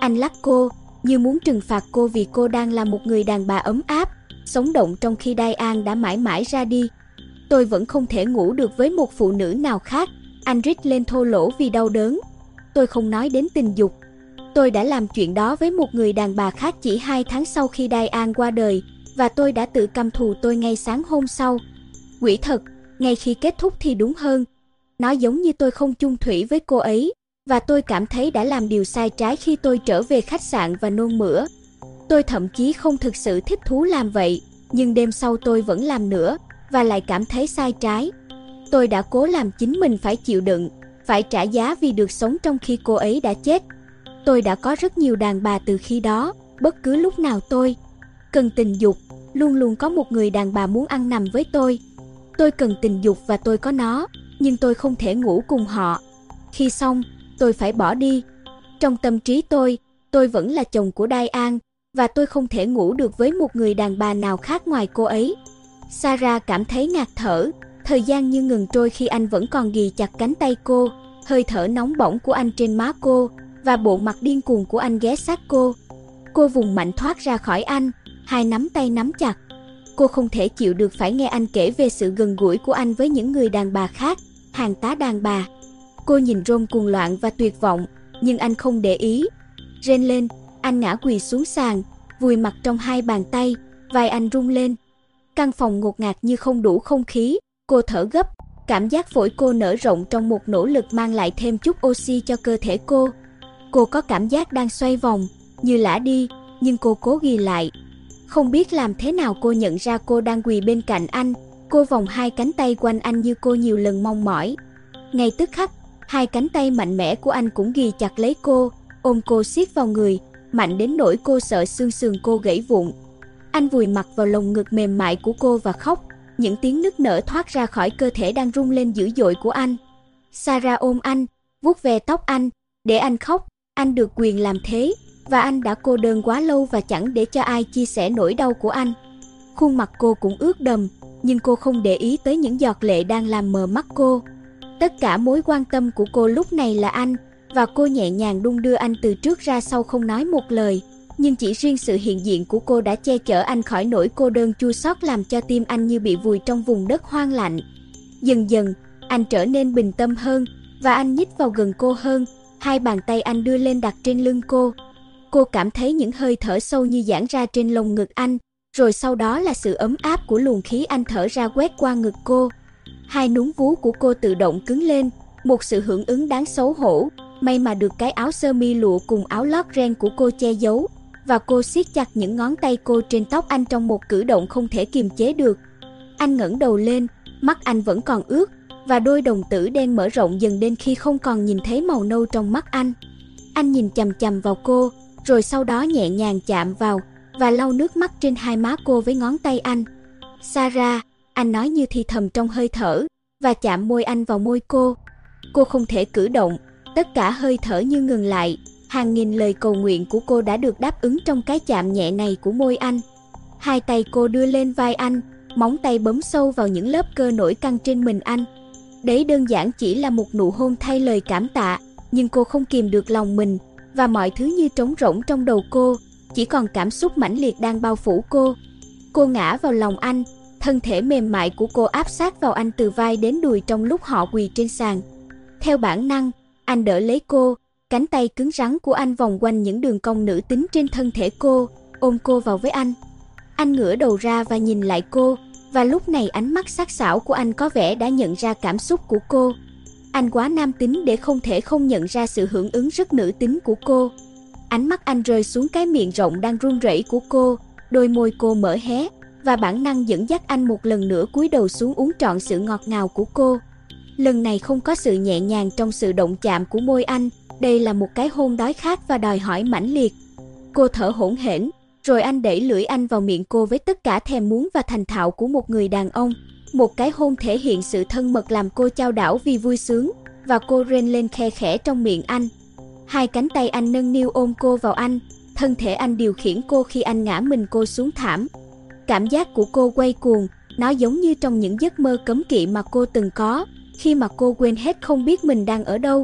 Anh lắc cô, như muốn trừng phạt cô vì cô đang là một người đàn bà ấm áp, sống động trong khi Diane đã mãi mãi ra đi. Tôi vẫn không thể ngủ được với một phụ nữ nào khác, anh rít lên thô lỗ vì đau đớn. Tôi không nói đến tình dục. Tôi đã làm chuyện đó với một người đàn bà khác chỉ 2 tháng sau khi Diane qua đời, và tôi đã tự căm thù tôi ngay sáng hôm sau. Quỷ thật, ngay khi kết thúc thì đúng hơn. Nó giống như tôi không chung thủy với cô ấy, và tôi cảm thấy đã làm điều sai trái khi tôi trở về khách sạn và nôn mửa. Tôi thậm chí không thực sự thích thú làm vậy, nhưng đêm sau tôi vẫn làm nữa, và lại cảm thấy sai trái. Tôi đã cố làm chính mình phải chịu đựng, phải trả giá vì được sống trong khi cô ấy đã chết. Tôi đã có rất nhiều đàn bà từ khi đó, bất cứ lúc nào tôi cần tình dục, luôn luôn có một người đàn bà muốn ăn nằm với tôi. Tôi cần tình dục và tôi có nó, nhưng tôi không thể ngủ cùng họ. Khi xong, tôi phải bỏ đi. Trong tâm trí tôi vẫn là chồng của Diane, và tôi không thể ngủ được với một người đàn bà nào khác ngoài cô ấy. Sarah cảm thấy ngạt thở, thời gian như ngừng trôi khi anh vẫn còn ghì chặt cánh tay cô, hơi thở nóng bỏng của anh trên má cô, và bộ mặt điên cuồng của anh ghé sát cô. Cô vùng mạnh thoát ra khỏi anh, hai nắm tay nắm chặt. Cô không thể chịu được phải nghe anh kể về sự gần gũi của anh với những người đàn bà khác, hàng tá đàn bà. Cô nhìn Ron cuồng loạn và tuyệt vọng, nhưng anh không để ý. Rên lên, anh ngã quỳ xuống sàn, vùi mặt trong hai bàn tay, vai anh rung lên. Căn phòng ngột ngạt như không đủ không khí, cô thở gấp, cảm giác phổi cô nở rộng trong một nỗ lực mang lại thêm chút oxy cho cơ thể cô. Cô có cảm giác đang xoay vòng, như lả đi, nhưng cô cố ghi lại. Không biết làm thế nào cô nhận ra cô đang quỳ bên cạnh anh, cô vòng hai cánh tay quanh anh như cô nhiều lần mong mỏi. Ngay tức khắc, hai cánh tay mạnh mẽ của anh cũng ghì chặt lấy cô, ôm cô siết vào người, mạnh đến nỗi cô sợ xương sườn cô gãy vụn. Anh vùi mặt vào lồng ngực mềm mại của cô và khóc, những tiếng nức nở thoát ra khỏi cơ thể đang rung lên dữ dội của anh. Sarah ôm anh, vuốt ve tóc anh, để anh khóc, anh được quyền làm thế, và anh đã cô đơn quá lâu và chẳng để cho ai chia sẻ nỗi đau của anh. Khuôn mặt cô cũng ướt đầm, nhưng cô không để ý tới những giọt lệ đang làm mờ mắt cô. Tất cả mối quan tâm của cô lúc này là anh, và cô nhẹ nhàng đung đưa anh từ trước ra sau không nói một lời. Nhưng chỉ riêng sự hiện diện của cô đã che chở anh khỏi nỗi cô đơn chua xót, làm cho tim anh như bị vùi trong vùng đất hoang lạnh. Dần dần, anh trở nên bình tâm hơn, và anh nhích vào gần cô hơn, hai bàn tay anh đưa lên đặt trên lưng cô. Cô cảm thấy những hơi thở sâu như giãn ra trên lồng ngực anh, rồi sau đó là sự ấm áp của luồng khí anh thở ra quét qua ngực cô. Hai núm vú của cô tự động cứng lên, một sự hưởng ứng đáng xấu hổ, may mà được cái áo sơ mi lụa cùng áo lót ren của cô che giấu, và cô siết chặt những ngón tay cô trên tóc anh trong một cử động không thể kiềm chế được. Anh ngẩng đầu lên, mắt anh vẫn còn ướt, và đôi đồng tử đen mở rộng dần đến khi không còn nhìn thấy màu nâu trong mắt anh. Anh nhìn chằm chằm vào cô, rồi sau đó nhẹ nhàng chạm vào, và lau nước mắt trên hai má cô với ngón tay anh. Sarah, anh nói như thì thầm trong hơi thở, và chạm môi anh vào môi cô. Cô không thể cử động, tất cả hơi thở như ngừng lại, hàng nghìn lời cầu nguyện của cô đã được đáp ứng trong cái chạm nhẹ này của môi anh. Hai tay cô đưa lên vai anh, móng tay bấm sâu vào những lớp cơ nổi căng trên mình anh. Đấy đơn giản chỉ là một nụ hôn thay lời cảm tạ, nhưng cô không kìm được lòng mình, và mọi thứ như trống rỗng trong đầu cô, chỉ còn cảm xúc mãnh liệt đang bao phủ cô. Cô ngã vào lòng anh, thân thể mềm mại của cô áp sát vào anh từ vai đến đùi trong lúc họ quỳ trên sàn. Theo bản năng, anh đỡ lấy cô, cánh tay cứng rắn của anh vòng quanh những đường cong nữ tính trên thân thể cô, ôm cô vào với anh. Anh ngửa đầu ra và nhìn lại cô, và lúc này ánh mắt sắc sảo của anh có vẻ đã nhận ra cảm xúc của cô. Anh quá nam tính để không thể không nhận ra sự hưởng ứng rất nữ tính của cô. Ánh mắt anh rơi xuống cái miệng rộng đang run rẩy của cô, đôi môi cô mở hé, và bản năng dẫn dắt anh một lần nữa cúi đầu xuống uống trọn sự ngọt ngào của cô. Lần này không có sự nhẹ nhàng trong sự động chạm của môi anh, đây là một cái hôn đói khát và đòi hỏi mãnh liệt. Cô thở hổn hển, rồi anh đẩy lưỡi anh vào miệng cô với tất cả thèm muốn và thành thạo của một người đàn ông. Một cái hôn thể hiện sự thân mật làm cô chao đảo vì vui sướng, và cô rên lên khe khẽ trong miệng anh. Hai cánh tay anh nâng niu ôm cô vào anh, thân thể anh điều khiển cô khi anh ngã mình cô xuống thảm. Cảm giác của cô quay cuồng, nó giống như trong những giấc mơ cấm kỵ mà cô từng có, khi mà cô quên hết không biết mình đang ở đâu,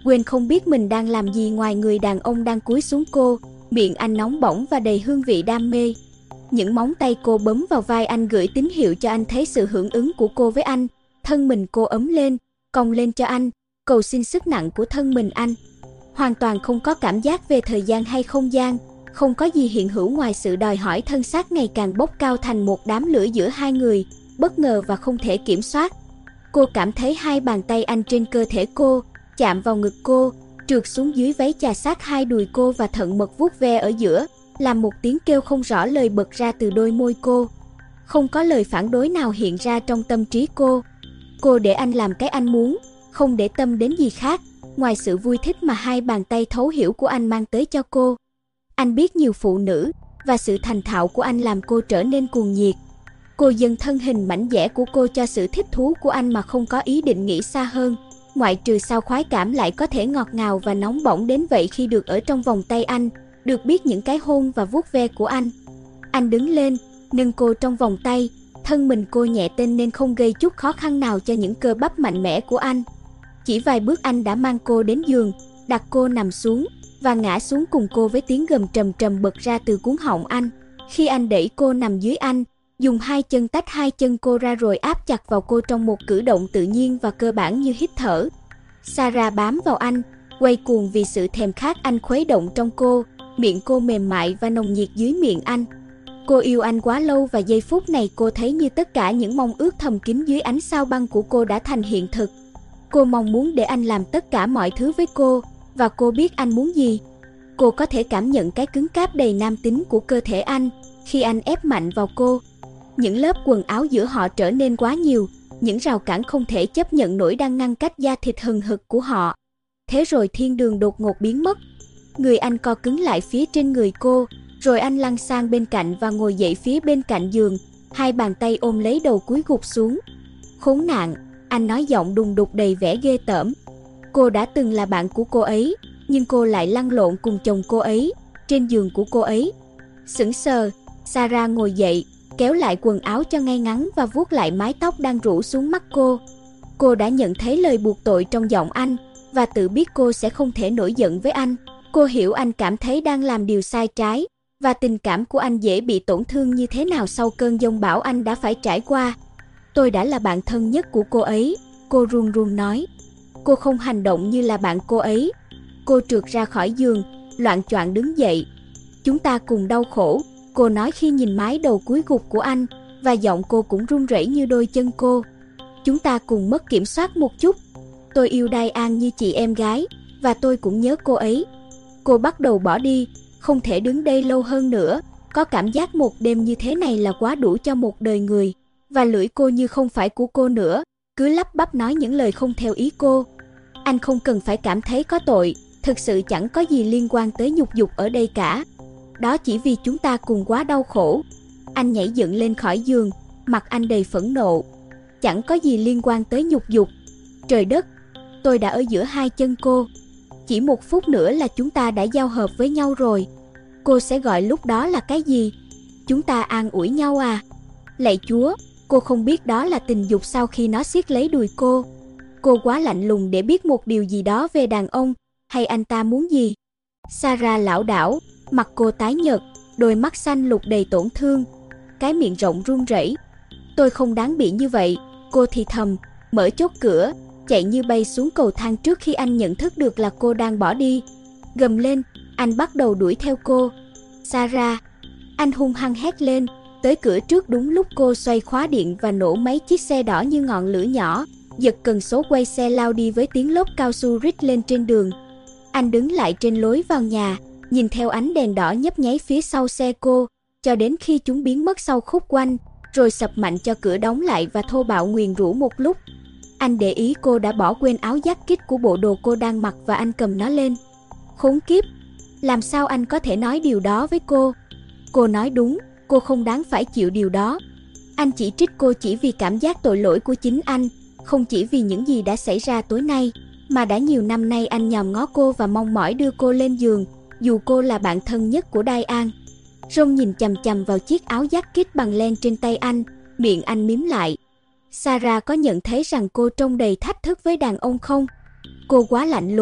quên không biết mình đang làm gì ngoài người đàn ông đang cúi xuống cô. Miệng anh nóng bỏng và đầy hương vị đam mê. Những móng tay cô bấm vào vai anh gửi tín hiệu cho anh thấy sự hưởng ứng của cô với anh. Thân mình cô ấm lên, cong lên cho anh, cầu xin sức nặng của thân mình anh. Hoàn toàn không có cảm giác về thời gian hay không gian, không có gì hiện hữu ngoài sự đòi hỏi thân xác ngày càng bốc cao thành một đám lửa giữa hai người, bất ngờ và không thể kiểm soát. Cô cảm thấy hai bàn tay anh trên cơ thể cô, chạm vào ngực cô, trượt xuống dưới váy chà sát hai đùi cô và thận mật vuốt ve ở giữa, làm một tiếng kêu không rõ lời bật ra từ đôi môi cô. Không có lời phản đối nào hiện ra trong tâm trí cô. Cô để anh làm cái anh muốn, không để tâm đến gì khác, ngoài sự vui thích mà hai bàn tay thấu hiểu của anh mang tới cho cô. Anh biết nhiều phụ nữ, và sự thành thạo của anh làm cô trở nên cuồng nhiệt. Cô dâng thân hình mảnh dẻ của cô cho sự thích thú của anh mà không có ý định nghĩ xa hơn. Ngoại trừ sao khoái cảm lại có thể ngọt ngào và nóng bỏng đến vậy khi được ở trong vòng tay anh, được biết những cái hôn và vuốt ve của anh. Anh đứng lên, nâng cô trong vòng tay, thân mình cô nhẹ tên nên không gây chút khó khăn nào cho những cơ bắp mạnh mẽ của anh. Chỉ vài bước anh đã mang cô đến giường, đặt cô nằm xuống và ngã xuống cùng cô với tiếng gầm trầm trầm bật ra từ cuống họng anh. Khi anh đẩy cô nằm dưới anh, dùng hai chân tách hai chân cô ra rồi áp chặt vào cô trong một cử động tự nhiên và cơ bản như hít thở. Sarah bám vào anh, quay cuồng vì sự thèm khát anh khuấy động trong cô, miệng cô mềm mại và nồng nhiệt dưới miệng anh. Cô yêu anh quá lâu và giây phút này cô thấy như tất cả những mong ước thầm kín dưới ánh sao băng của cô đã thành hiện thực. Cô mong muốn để anh làm tất cả mọi thứ với cô, và cô biết anh muốn gì. Cô có thể cảm nhận cái cứng cáp đầy nam tính của cơ thể anh khi anh ép mạnh vào cô. Những lớp quần áo giữa họ trở nên quá nhiều, những rào cản không thể chấp nhận nổi đang ngăn cách da thịt hừng hực của họ. Thế rồi thiên đường đột ngột biến mất. Người anh co cứng lại phía trên người cô, rồi anh lăn sang bên cạnh và ngồi dậy phía bên cạnh giường, hai bàn tay ôm lấy đầu cúi gục xuống. Khốn nạn, anh nói giọng đùng đục đầy vẻ ghê tởm. Cô đã từng là bạn của cô ấy, nhưng cô lại lăn lộn cùng chồng cô ấy, trên giường của cô ấy. Sững sờ, Sarah ngồi dậy, kéo lại quần áo cho ngay ngắn và vuốt lại mái tóc đang rủ xuống mắt cô. Cô đã nhận thấy lời buộc tội trong giọng anh, và tự biết cô sẽ không thể nổi giận với anh. Cô hiểu anh cảm thấy đang làm điều sai trái, và tình cảm của anh dễ bị tổn thương như thế nào sau cơn giông bão anh đã phải trải qua. Tôi đã là bạn thân nhất của cô ấy, cô run run nói. Cô không hành động như là bạn cô ấy. Cô trượt ra khỏi giường, loạng choạng đứng dậy. Chúng ta cùng đau khổ, cô nói khi nhìn mái đầu cúi gục của anh, và giọng cô cũng run rẩy như đôi chân cô. Chúng ta cùng mất kiểm soát một chút. Tôi yêu Diane như chị em gái, và tôi cũng nhớ cô ấy. Cô bắt đầu bỏ đi, không thể đứng đây lâu hơn nữa. Có cảm giác một đêm như thế này là quá đủ cho một đời người. Và lưỡi cô như không phải của cô nữa, cứ lắp bắp nói những lời không theo ý cô. Anh không cần phải cảm thấy có tội, thực sự chẳng có gì liên quan tới nhục dục ở đây cả. Đó chỉ vì chúng ta cùng quá đau khổ. Anh nhảy dựng lên khỏi giường, mặt anh đầy phẫn nộ. Chẳng có gì liên quan tới nhục dục. Trời đất, tôi đã ở giữa hai chân cô. Chỉ một phút nữa là chúng ta đã giao hợp với nhau rồi. Cô sẽ gọi lúc đó là cái gì? Chúng ta an ủi nhau à? Lạy Chúa, cô không biết đó là tình dục sau khi nó siết lấy đùi cô. Cô quá lạnh lùng để biết một điều gì đó về đàn ông, hay anh ta muốn gì. Sarah lảo đảo, mặt cô tái nhợt, đôi mắt xanh lục đầy tổn thương, cái miệng rộng run rẩy. Tôi không đáng bị như vậy, cô thì thầm, mở chốt cửa, chạy như bay xuống cầu thang trước khi anh nhận thức được là cô đang bỏ đi. Gầm lên, anh bắt đầu đuổi theo cô. Sarah, anh hung hăng hét lên, tới cửa trước đúng lúc cô xoay khóa điện và nổ mấy chiếc xe đỏ như ngọn lửa nhỏ, giật cần số quay xe lao đi với tiếng lốp cao su rít lên trên đường. Anh đứng lại trên lối vào nhà, nhìn theo ánh đèn đỏ nhấp nháy phía sau xe cô, cho đến khi chúng biến mất sau khúc quanh, rồi sập mạnh cho cửa đóng lại và thô bạo nguyền rủa một lúc. Anh để ý cô đã bỏ quên áo jacket của bộ đồ cô đang mặc và anh cầm nó lên. Khốn kiếp, làm sao anh có thể nói điều đó với cô? Cô nói đúng, cô không đáng phải chịu điều đó. Anh chỉ trích cô chỉ vì cảm giác tội lỗi của chính anh, không chỉ vì những gì đã xảy ra tối nay, mà đã nhiều năm nay anh nhòm ngó cô và mong mỏi đưa cô lên giường, dù cô là bạn thân nhất của Diane. Ron nhìn chằm chằm vào chiếc áo jacket bằng len trên tay anh, miệng anh mím lại. Sarah có nhận thấy rằng cô trông đầy thách thức với đàn ông không? Cô quá lạnh lùng,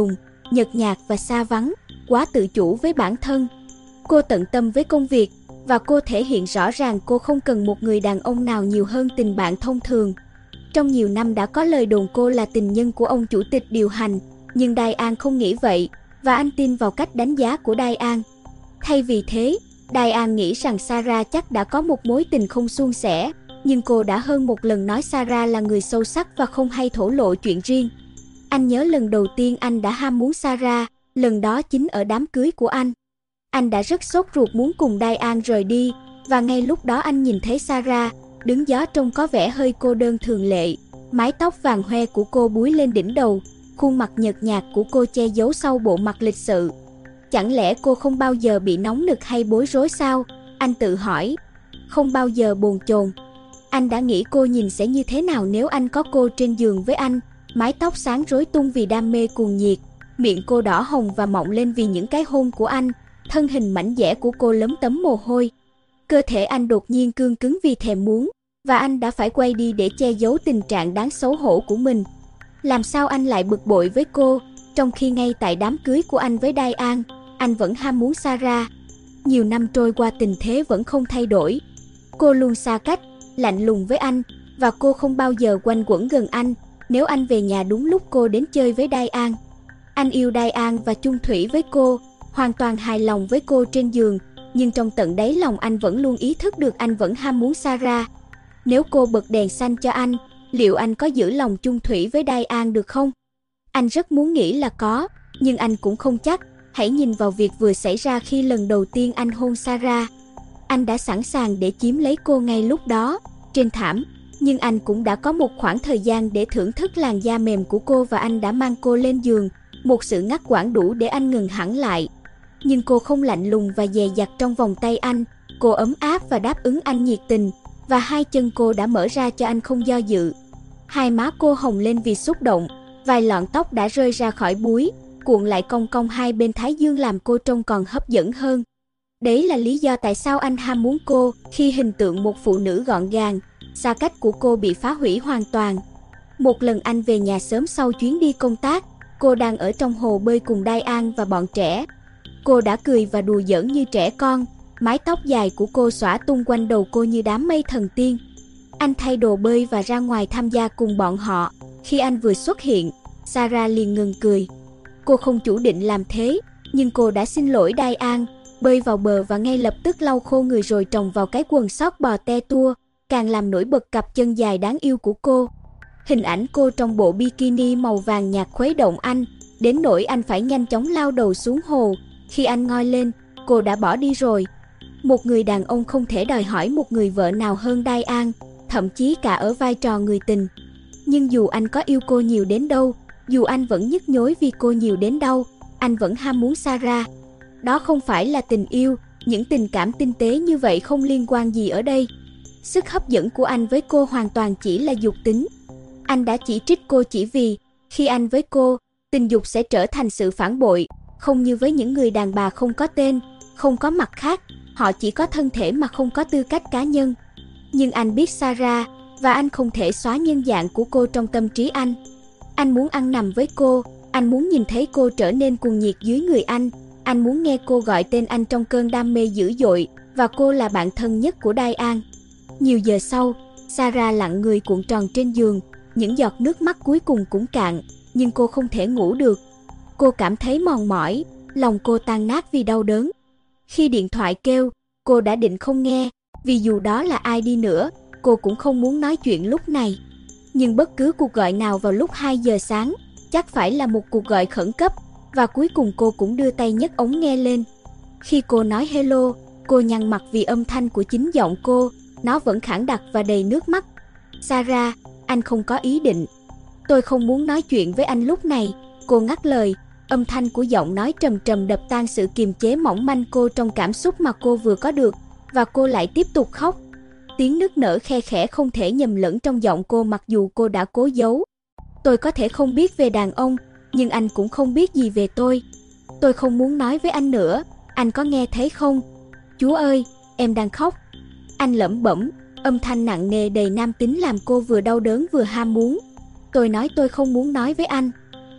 nhợt nhạt và xa vắng, quá tự chủ với bản thân. Cô tận tâm với công việc, và cô thể hiện rõ ràng cô không cần một người đàn ông nào nhiều hơn tình bạn thông thường. Trong nhiều năm đã có lời đồn cô là tình nhân của ông chủ tịch điều hành, nhưng Diane không nghĩ vậy, và anh tin vào cách đánh giá của Diane. Thay vì thế, Diane nghĩ rằng Sarah chắc đã có một mối tình không suôn sẻ, nhưng cô đã hơn một lần nói Sarah là người sâu sắc và không hay thổ lộ chuyện riêng. Anh nhớ lần đầu tiên anh đã ham muốn Sarah, lần đó chính ở đám cưới của anh. Anh đã rất sốt ruột muốn cùng Diane rời đi, và ngay lúc đó anh nhìn thấy Sarah, đứng gió trông có vẻ hơi cô đơn thường lệ. Mái tóc vàng hoe của cô búi lên đỉnh đầu, khuôn mặt nhợt nhạt của cô che giấu sau bộ mặt lịch sự. Chẳng lẽ cô không bao giờ bị nóng nực hay bối rối sao? Anh tự hỏi. Không bao giờ bồn chồn. Anh đã nghĩ cô nhìn sẽ như thế nào nếu anh có cô trên giường với anh. Mái tóc sáng rối tung vì đam mê cuồng nhiệt, miệng cô đỏ hồng và mọng lên vì những cái hôn của anh, thân hình mảnh dẻ của cô lấm tấm mồ hôi. Cơ thể anh đột nhiên cương cứng vì thèm muốn, và anh đã phải quay đi để che giấu tình trạng đáng xấu hổ của mình. Làm sao anh lại bực bội với cô, trong khi ngay tại đám cưới của anh với Diane, anh vẫn ham muốn Sarah. Nhiều năm trôi qua tình thế vẫn không thay đổi. Cô luôn xa cách, lạnh lùng với anh, và cô không bao giờ quanh quẩn gần anh. Nếu anh về nhà đúng lúc cô đến chơi với Diane. Anh yêu Diane và chung thủy với cô, hoàn toàn hài lòng với cô trên giường, nhưng trong tận đáy lòng anh vẫn luôn ý thức được anh vẫn ham muốn Sarah. Nếu cô bật đèn xanh cho anh, liệu anh có giữ lòng chung thủy với Diane được không? Anh rất muốn nghĩ là có, nhưng anh cũng không chắc. Hãy nhìn vào việc vừa xảy ra khi lần đầu tiên anh hôn Sarah. Anh đã sẵn sàng để chiếm lấy cô ngay lúc đó, trên thảm, nhưng anh cũng đã có một khoảng thời gian để thưởng thức làn da mềm của cô và anh đã mang cô lên giường, một sự ngắt quãng đủ để anh ngừng hẳn lại. Nhưng cô không lạnh lùng và dè dặt trong vòng tay anh, cô ấm áp và đáp ứng anh nhiệt tình, và hai chân cô đã mở ra cho anh không do dự. Hai má cô hồng lên vì xúc động, vài lọn tóc đã rơi ra khỏi búi, cuộn lại cong cong hai bên thái dương làm cô trông còn hấp dẫn hơn. Đấy là lý do tại sao anh ham muốn cô, khi hình tượng một phụ nữ gọn gàng, xa cách của cô bị phá hủy hoàn toàn. Một lần anh về nhà sớm sau chuyến đi công tác, cô đang ở trong hồ bơi cùng Diane và bọn trẻ. Cô đã cười và đùa giỡn như trẻ con, mái tóc dài của cô xõa tung quanh đầu cô như đám mây thần tiên. Anh thay đồ bơi và ra ngoài tham gia cùng bọn họ. Khi anh vừa xuất hiện, Sarah liền ngừng cười. Cô không chủ định làm thế, nhưng cô đã xin lỗi Diane, bơi vào bờ và ngay lập tức lau khô người rồi trồng vào cái quần sót bò te tua, càng làm nổi bật cặp chân dài đáng yêu của cô. Hình ảnh cô trong bộ bikini màu vàng nhạt khuấy động anh, đến nỗi anh phải nhanh chóng lao đầu xuống hồ. Khi anh ngoi lên, cô đã bỏ đi rồi. Một người đàn ông không thể đòi hỏi một người vợ nào hơn Diane, thậm chí cả ở vai trò người tình. Nhưng dù anh có yêu cô nhiều đến đâu, dù anh vẫn nhức nhối vì cô nhiều đến đâu, anh vẫn ham muốn Sarah. Đó không phải là tình yêu, những tình cảm tinh tế như vậy không liên quan gì ở đây. Sức hấp dẫn của anh với cô hoàn toàn chỉ là dục tính. Anh đã chỉ trích cô chỉ vì, khi anh với cô, tình dục sẽ trở thành sự phản bội, không như với những người đàn bà không có tên, không có mặt khác, họ chỉ có thân thể mà không có tư cách cá nhân. Nhưng anh biết Sarah, và anh không thể xóa nhân dạng của cô trong tâm trí anh. Anh muốn ăn nằm với cô, anh muốn nhìn thấy cô trở nên cuồng nhiệt dưới người anh muốn nghe cô gọi tên anh trong cơn đam mê dữ dội, và cô là bạn thân nhất của Diane. Nhiều giờ sau, Sarah lặng người cuộn tròn trên giường, những giọt nước mắt cuối cùng cũng cạn, nhưng cô không thể ngủ được. Cô cảm thấy mòn mỏi, lòng cô tan nát vì đau đớn. Khi điện thoại kêu, cô đã định không nghe, vì dù đó là ai đi nữa, cô cũng không muốn nói chuyện lúc này. Nhưng bất cứ cuộc gọi nào vào lúc 2 giờ sáng, chắc phải là một cuộc gọi khẩn cấp, và cuối cùng cô cũng đưa tay nhấc ống nghe lên. Khi cô nói hello, cô nhăn mặt vì âm thanh của chính giọng cô, nó vẫn khản đặc và đầy nước mắt. Sarah, anh không có ý định. Tôi không muốn nói chuyện với anh lúc này, cô ngắt lời. Âm thanh của giọng nói trầm trầm đập tan sự kiềm chế mỏng manh cô trong cảm xúc mà cô vừa có được, và cô lại tiếp tục khóc. Tiếng nức nở khe khẽ không thể nhầm lẫn trong giọng cô mặc dù cô đã cố giấu. Tôi có thể không biết về đàn ông, nhưng anh cũng không biết gì về tôi. Tôi không muốn nói với anh nữa, anh có nghe thấy không? Chúa ơi, em đang khóc. Anh lẩm bẩm, âm thanh nặng nề đầy nam tính làm cô vừa đau đớn vừa ham muốn. Tôi nói tôi không muốn nói với anh.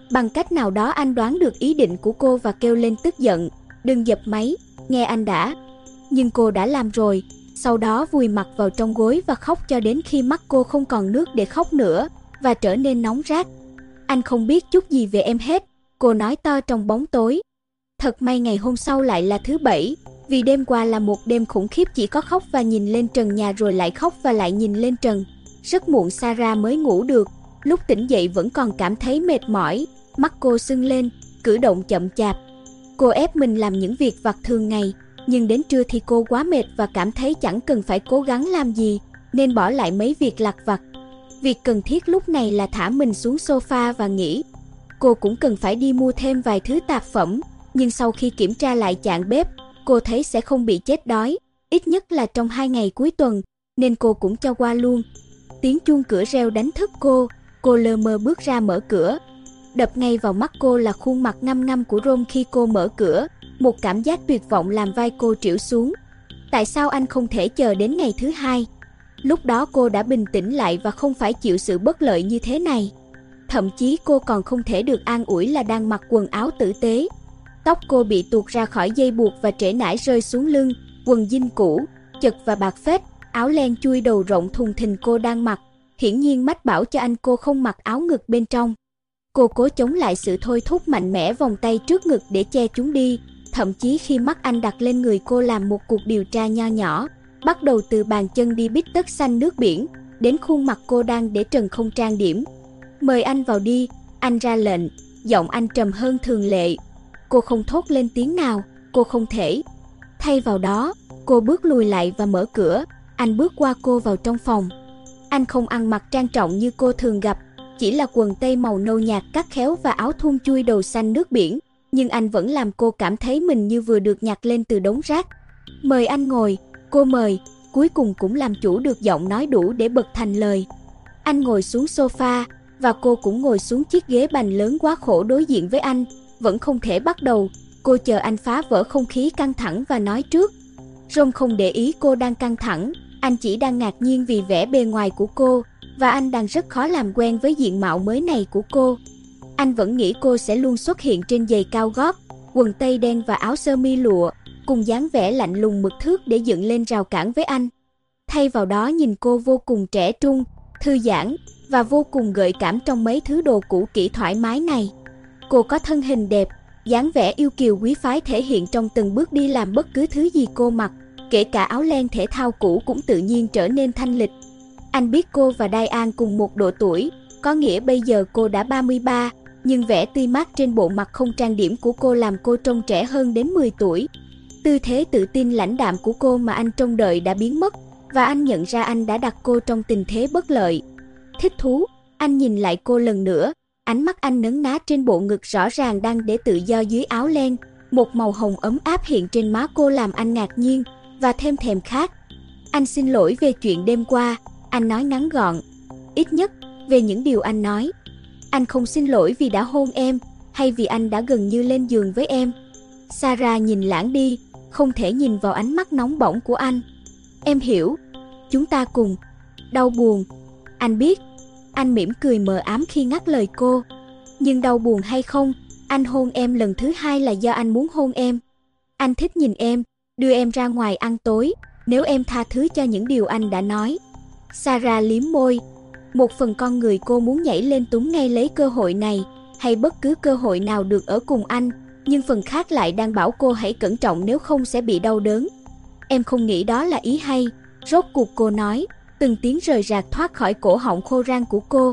Bằng cách nào đó anh đoán được ý định của cô và kêu lên tức giận, đừng dập máy, nghe anh đã. Nhưng cô đã làm rồi, sau đó vùi mặt vào trong gối và khóc cho đến khi mắt cô không còn nước để khóc nữa và trở nên nóng rát. Anh không biết chút gì về em hết, cô nói to trong bóng tối. Thật may ngày hôm sau lại là thứ Bảy, vì đêm qua là một đêm khủng khiếp, chỉ có khóc và nhìn lên trần nhà rồi lại khóc và lại nhìn lên trần. Rất muộn Sarah mới ngủ được, lúc tỉnh dậy vẫn còn cảm thấy mệt mỏi, mắt cô sưng lên, cử động chậm chạp. Cô ép mình làm những việc vặt thường ngày, nhưng đến trưa thì cô quá mệt và cảm thấy chẳng cần phải cố gắng làm gì, nên bỏ lại mấy việc lặt vặt. Việc cần thiết lúc này là thả mình xuống sofa và nghỉ. Cô cũng cần phải đi mua thêm vài thứ tạp phẩm, nhưng sau khi kiểm tra lại chạn bếp, cô thấy sẽ không bị chết đói, ít nhất là trong 2 ngày cuối tuần, nên cô cũng cho qua luôn. Tiếng chuông cửa reo đánh thức cô lơ mơ bước ra mở cửa. Đập ngay vào mắt cô là khuôn mặt ngăm ngăm của Rom khi cô mở cửa, một cảm giác tuyệt vọng làm vai cô trĩu xuống. Tại sao anh không thể chờ đến ngày thứ Hai? Lúc đó cô đã bình tĩnh lại và không phải chịu sự bất lợi như thế này. Thậm chí cô còn không thể được an ủi là đang mặc quần áo tử tế. Tóc cô bị tuột ra khỏi dây buộc và trễ nải rơi xuống lưng, quần jean cũ, chật và bạc phết, áo len chui đầu rộng thùng thình cô đang mặc, hiển nhiên mách bảo cho anh cô không mặc áo ngực bên trong. Cô cố chống lại sự thôi thúc mạnh mẽ vòng tay trước ngực để che chúng đi, thậm chí khi mắt anh đặt lên người cô làm một cuộc điều tra nho nhỏ, bắt đầu từ bàn chân đi bít tất xanh nước biển, đến khuôn mặt cô đang để trần không trang điểm. Mời anh vào đi, anh ra lệnh, giọng anh trầm hơn thường lệ. Cô không thốt lên tiếng nào, cô không thể. Thay vào đó, cô bước lùi lại và mở cửa, anh bước qua cô vào trong phòng. Anh không ăn mặc trang trọng như cô thường gặp, chỉ là quần tây màu nâu nhạt cắt khéo và áo thun chui đầu xanh nước biển, nhưng anh vẫn làm cô cảm thấy mình như vừa được nhặt lên từ đống rác. Mời anh ngồi, cô mời, cuối cùng cũng làm chủ được giọng nói đủ để bật thành lời. Anh ngồi xuống sofa, và cô cũng ngồi xuống chiếc ghế bành lớn quá khổ đối diện với anh, vẫn không thể bắt đầu. Cô chờ anh phá vỡ không khí căng thẳng và nói trước. Rom không để ý cô đang căng thẳng, anh chỉ đang ngạc nhiên vì vẻ bề ngoài của cô, và anh đang rất khó làm quen với diện mạo mới này của cô. Anh vẫn nghĩ cô sẽ luôn xuất hiện trên giày cao gót, quần tây đen và áo sơ mi lụa, cùng dáng vẻ lạnh lùng mực thước để dựng lên rào cản với anh. Thay vào đó nhìn cô vô cùng trẻ trung, thư giãn và vô cùng gợi cảm trong mấy thứ đồ cũ kỹ thoải mái này. Cô có thân hình đẹp, dáng vẻ yêu kiều quý phái thể hiện trong từng bước đi làm, bất cứ thứ gì cô mặc, kể cả áo len thể thao cũ cũng tự nhiên trở nên thanh lịch. Anh biết cô và Diane cùng một độ tuổi, có nghĩa bây giờ cô đã 33, nhưng vẻ tươi mát trên bộ mặt không trang điểm của cô làm cô trông trẻ hơn đến 10 tuổi. Tư thế tự tin lãnh đạm của cô mà anh trông đợi đã biến mất, và anh nhận ra anh đã đặt cô trong tình thế bất lợi. Thích thú, anh nhìn lại cô lần nữa, ánh mắt anh nấn ná trên bộ ngực rõ ràng đang để tự do dưới áo len, một màu hồng ấm áp hiện trên má cô làm anh ngạc nhiên và thêm thèm khát. Anh xin lỗi về chuyện đêm qua, anh nói ngắn gọn. Ít nhất, về những điều anh nói. Anh không xin lỗi vì đã hôn em, hay vì anh đã gần như lên giường với em. Sarah nhìn lãng đi, không thể nhìn vào ánh mắt nóng bỏng của anh. Em hiểu, chúng ta cùng đau buồn. Anh biết. Anh mỉm cười mờ ám khi ngắt lời cô. Nhưng đau buồn hay không, anh hôn em lần thứ hai là do anh muốn hôn em. Anh thích nhìn em, đưa em ra ngoài ăn tối, nếu em tha thứ cho những điều anh đã nói. Sarah liếm môi. Một phần con người cô muốn nhảy lên túm ngay lấy cơ hội này, hay bất cứ cơ hội nào được ở cùng anh, nhưng phần khác lại đang bảo cô hãy cẩn trọng nếu không sẽ bị đau đớn. Em không nghĩ đó là ý hay, rốt cuộc cô nói, từng tiếng rời rạc thoát khỏi cổ họng khô rang của cô.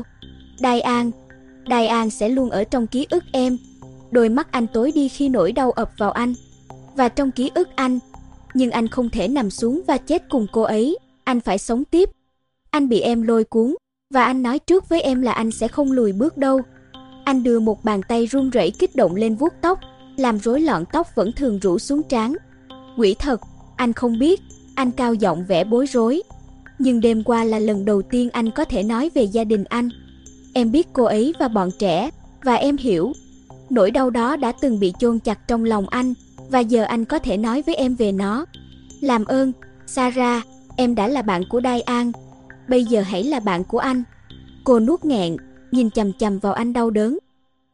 Diane sẽ luôn ở trong ký ức em. Đôi mắt anh tối đi khi nỗi đau ập vào anh. Và trong ký ức anh, nhưng anh không thể nằm xuống và chết cùng cô ấy, anh phải sống tiếp. Anh bị em lôi cuốn, và anh nói trước với em là anh sẽ không lùi bước đâu. Anh đưa một bàn tay run rẩy kích động lên vuốt tóc, làm rối loạn tóc vẫn thường rủ xuống trán. Quỷ thật, anh không biết, anh cao giọng vẻ bối rối. Nhưng đêm qua là lần đầu tiên anh có thể nói về gia đình anh. Em biết cô ấy và bọn trẻ, và em hiểu. Nỗi đau đó đã từng bị chôn chặt trong lòng anh, và giờ anh có thể nói với em về nó. Làm ơn, Sarah, em đã là bạn của Diane. Bây giờ hãy là bạn của anh. Cô nuốt nghẹn, nhìn chằm chằm vào anh đau đớn.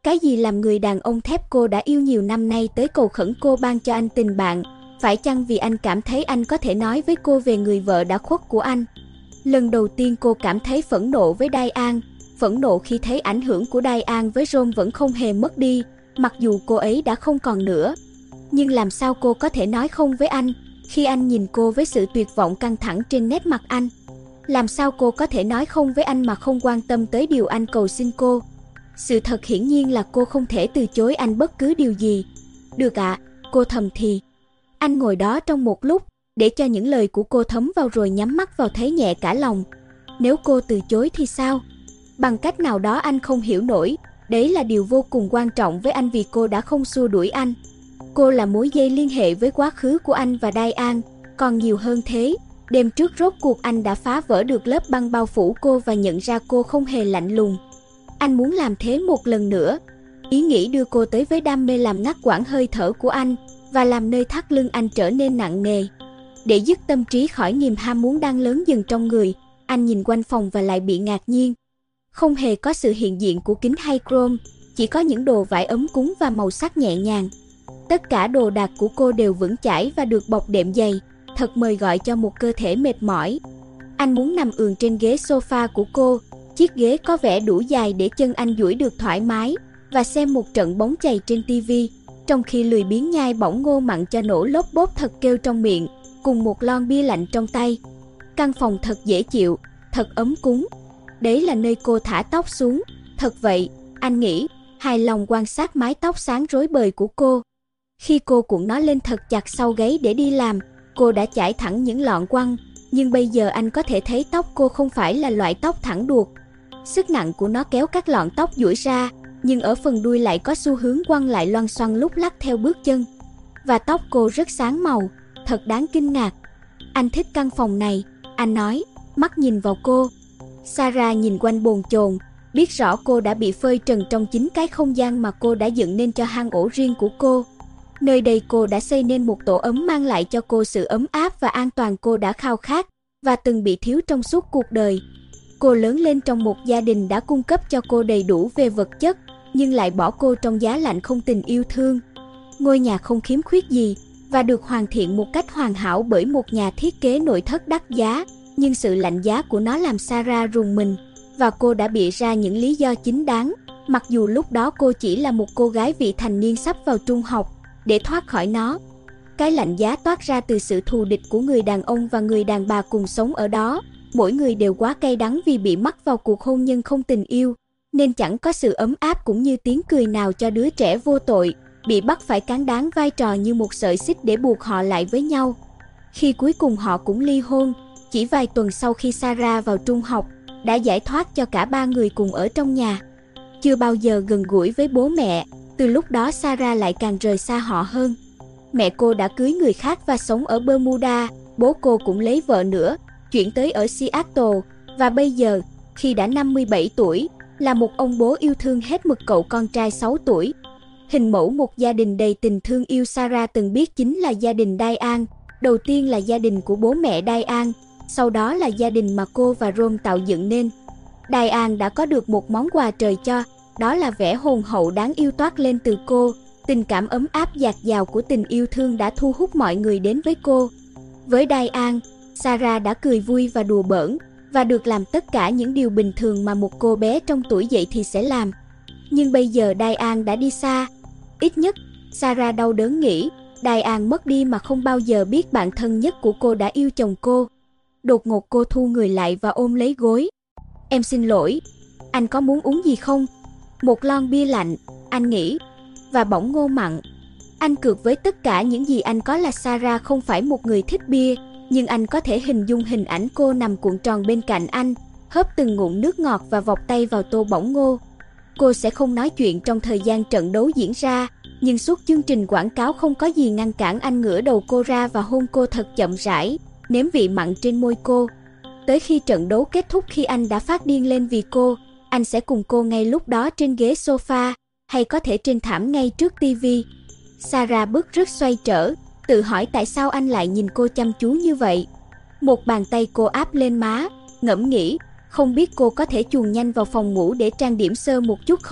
Cái gì làm người đàn ông thép cô đã yêu nhiều năm nay tới cầu khẩn cô ban cho anh tình bạn? Phải chăng vì anh cảm thấy anh có thể nói với cô về người vợ đã khuất của anh? Lần đầu tiên cô cảm thấy phẫn nộ với Diane, phẫn nộ khi thấy ảnh hưởng của Diane với Ron vẫn không hề mất đi, mặc dù cô ấy đã không còn nữa. Nhưng làm sao cô có thể nói không với anh, khi anh nhìn cô với sự tuyệt vọng căng thẳng trên nét mặt anh? Làm sao cô có thể nói không với anh mà không quan tâm tới điều anh cầu xin cô? Sự thật hiển nhiên là cô không thể từ chối anh bất cứ điều gì. Được ạ, cô thầm thì. Anh ngồi đó trong một lúc, để cho những lời của cô thấm vào rồi nhắm mắt vào thấy nhẹ cả lòng. Nếu cô từ chối thì sao? Bằng cách nào đó anh không hiểu nổi, đấy là điều vô cùng quan trọng với anh vì cô đã không xua đuổi anh. Cô là mối dây liên hệ với quá khứ của anh và Diane, còn nhiều hơn thế. Đêm trước rốt cuộc anh đã phá vỡ được lớp băng bao phủ cô và nhận ra cô không hề lạnh lùng. Anh muốn làm thế một lần nữa. Ý nghĩ đưa cô tới với đam mê làm ngắt quãng hơi thở của anh và làm nơi thắt lưng anh trở nên nặng nề. Để dứt tâm trí khỏi niềm ham muốn đang lớn dần trong người, anh nhìn quanh phòng và lại bị ngạc nhiên. Không hề có sự hiện diện của kính hay chrome, chỉ có những đồ vải ấm cúng và màu sắc nhẹ nhàng. Tất cả đồ đạc của cô đều vững chãi và được bọc đệm dày, thật mời gọi cho một cơ thể mệt mỏi. Anh muốn nằm ườn trên ghế sofa của cô, chiếc ghế có vẻ đủ dài để chân anh duỗi được thoải mái, và xem một trận bóng chày trên tivi, trong khi lười biếng nhai bỏng ngô mặn cho nổ lốp bốp thật kêu trong miệng, cùng một lon bia lạnh trong tay. Căn phòng thật dễ chịu, thật ấm cúng. Đấy là nơi cô thả tóc xuống. Thật vậy, anh nghĩ, hài lòng quan sát mái tóc sáng rối bời của cô. Khi cô cuộn nó lên thật chặt sau gáy để đi làm, cô đã chải thẳng những lọn quăng, nhưng bây giờ anh có thể thấy tóc cô không phải là loại tóc thẳng đuột. Sức nặng của nó kéo các lọn tóc duỗi ra, nhưng ở phần đuôi lại có xu hướng quăng lại loăn xoăn lúc lắc theo bước chân. Và tóc cô rất sáng màu, thật đáng kinh ngạc. Anh thích căn phòng này, anh nói, mắt nhìn vào cô. Sarah nhìn quanh bồn chồn, biết rõ cô đã bị phơi trần trong chính cái không gian mà cô đã dựng nên cho hang ổ riêng của cô. Nơi đây cô đã xây nên một tổ ấm mang lại cho cô sự ấm áp và an toàn cô đã khao khát và từng bị thiếu trong suốt cuộc đời. Cô lớn lên trong một gia đình đã cung cấp cho cô đầy đủ về vật chất, nhưng lại bỏ cô trong giá lạnh không tình yêu thương. Ngôi nhà không khiếm khuyết gì và được hoàn thiện một cách hoàn hảo bởi một nhà thiết kế nội thất đắt giá, nhưng sự lạnh giá của nó làm Sarah rùng mình, và cô đã bịa ra những lý do chính đáng, mặc dù lúc đó cô chỉ là một cô gái vị thành niên sắp vào trung học, để thoát khỏi nó. Cái lạnh giá toát ra từ sự thù địch của người đàn ông và người đàn bà cùng sống ở đó. Mỗi người đều quá cay đắng vì bị mắc vào cuộc hôn nhân không tình yêu, nên chẳng có sự ấm áp cũng như tiếng cười nào cho đứa trẻ vô tội, bị bắt phải cán đáng vai trò như một sợi xích để buộc họ lại với nhau. Khi cuối cùng họ cũng ly hôn, chỉ vài tuần sau khi Sarah vào trung học, đã giải thoát cho cả ba người cùng ở trong nhà. Chưa bao giờ gần gũi với bố mẹ, từ lúc đó Sarah lại càng rời xa họ hơn. Mẹ cô đã cưới người khác và sống ở Bermuda, bố cô cũng lấy vợ nữa, chuyển tới ở Seattle, và bây giờ, khi đã 57 tuổi, là một ông bố yêu thương hết mực cậu con trai 6 tuổi. Hình mẫu một gia đình đầy tình thương yêu Sarah từng biết chính là gia đình Diane. Đầu tiên là gia đình của bố mẹ Diane, sau đó là gia đình mà cô và Ron tạo dựng nên. Diane đã có được một món quà trời cho, đó là vẻ hồn hậu đáng yêu toát lên từ cô. Tình cảm ấm áp dạt dào của tình yêu thương đã thu hút mọi người đến với cô. Với Diane, Sarah đã cười vui và đùa bỡn, và được làm tất cả những điều bình thường mà một cô bé trong tuổi dậy thì sẽ làm. Nhưng bây giờ Diane đã đi xa. Ít nhất, Sarah đau đớn nghĩ, Diane mất đi mà không bao giờ biết bạn thân nhất của cô đã yêu chồng cô. Đột ngột cô thu người lại và ôm lấy gối. Em xin lỗi, anh có muốn uống gì không? Một lon bia lạnh, anh nghĩ, và bỏng ngô mặn. Anh cược với tất cả những gì anh có là Sarah không phải một người thích bia, nhưng anh có thể hình dung hình ảnh cô nằm cuộn tròn bên cạnh anh, hớp từng ngụm nước ngọt và vọc tay vào tô bỏng ngô. Cô sẽ không nói chuyện trong thời gian trận đấu diễn ra, nhưng suốt chương trình quảng cáo không có gì ngăn cản anh ngửa đầu cô ra và hôn cô thật chậm rãi, nếm vị mặn trên môi cô. Tới khi trận đấu kết thúc, khi anh đã phát điên lên vì cô, anh sẽ cùng cô ngay lúc đó trên ghế sofa, hay có thể trên thảm ngay trước tivi. Sarah bứt rứt xoay trở, tự hỏi tại sao anh lại nhìn cô chăm chú như vậy. Một bàn tay cô áp lên má, ngẫm nghĩ, không biết cô có thể chuồn nhanh vào phòng ngủ để trang điểm sơ một chút không,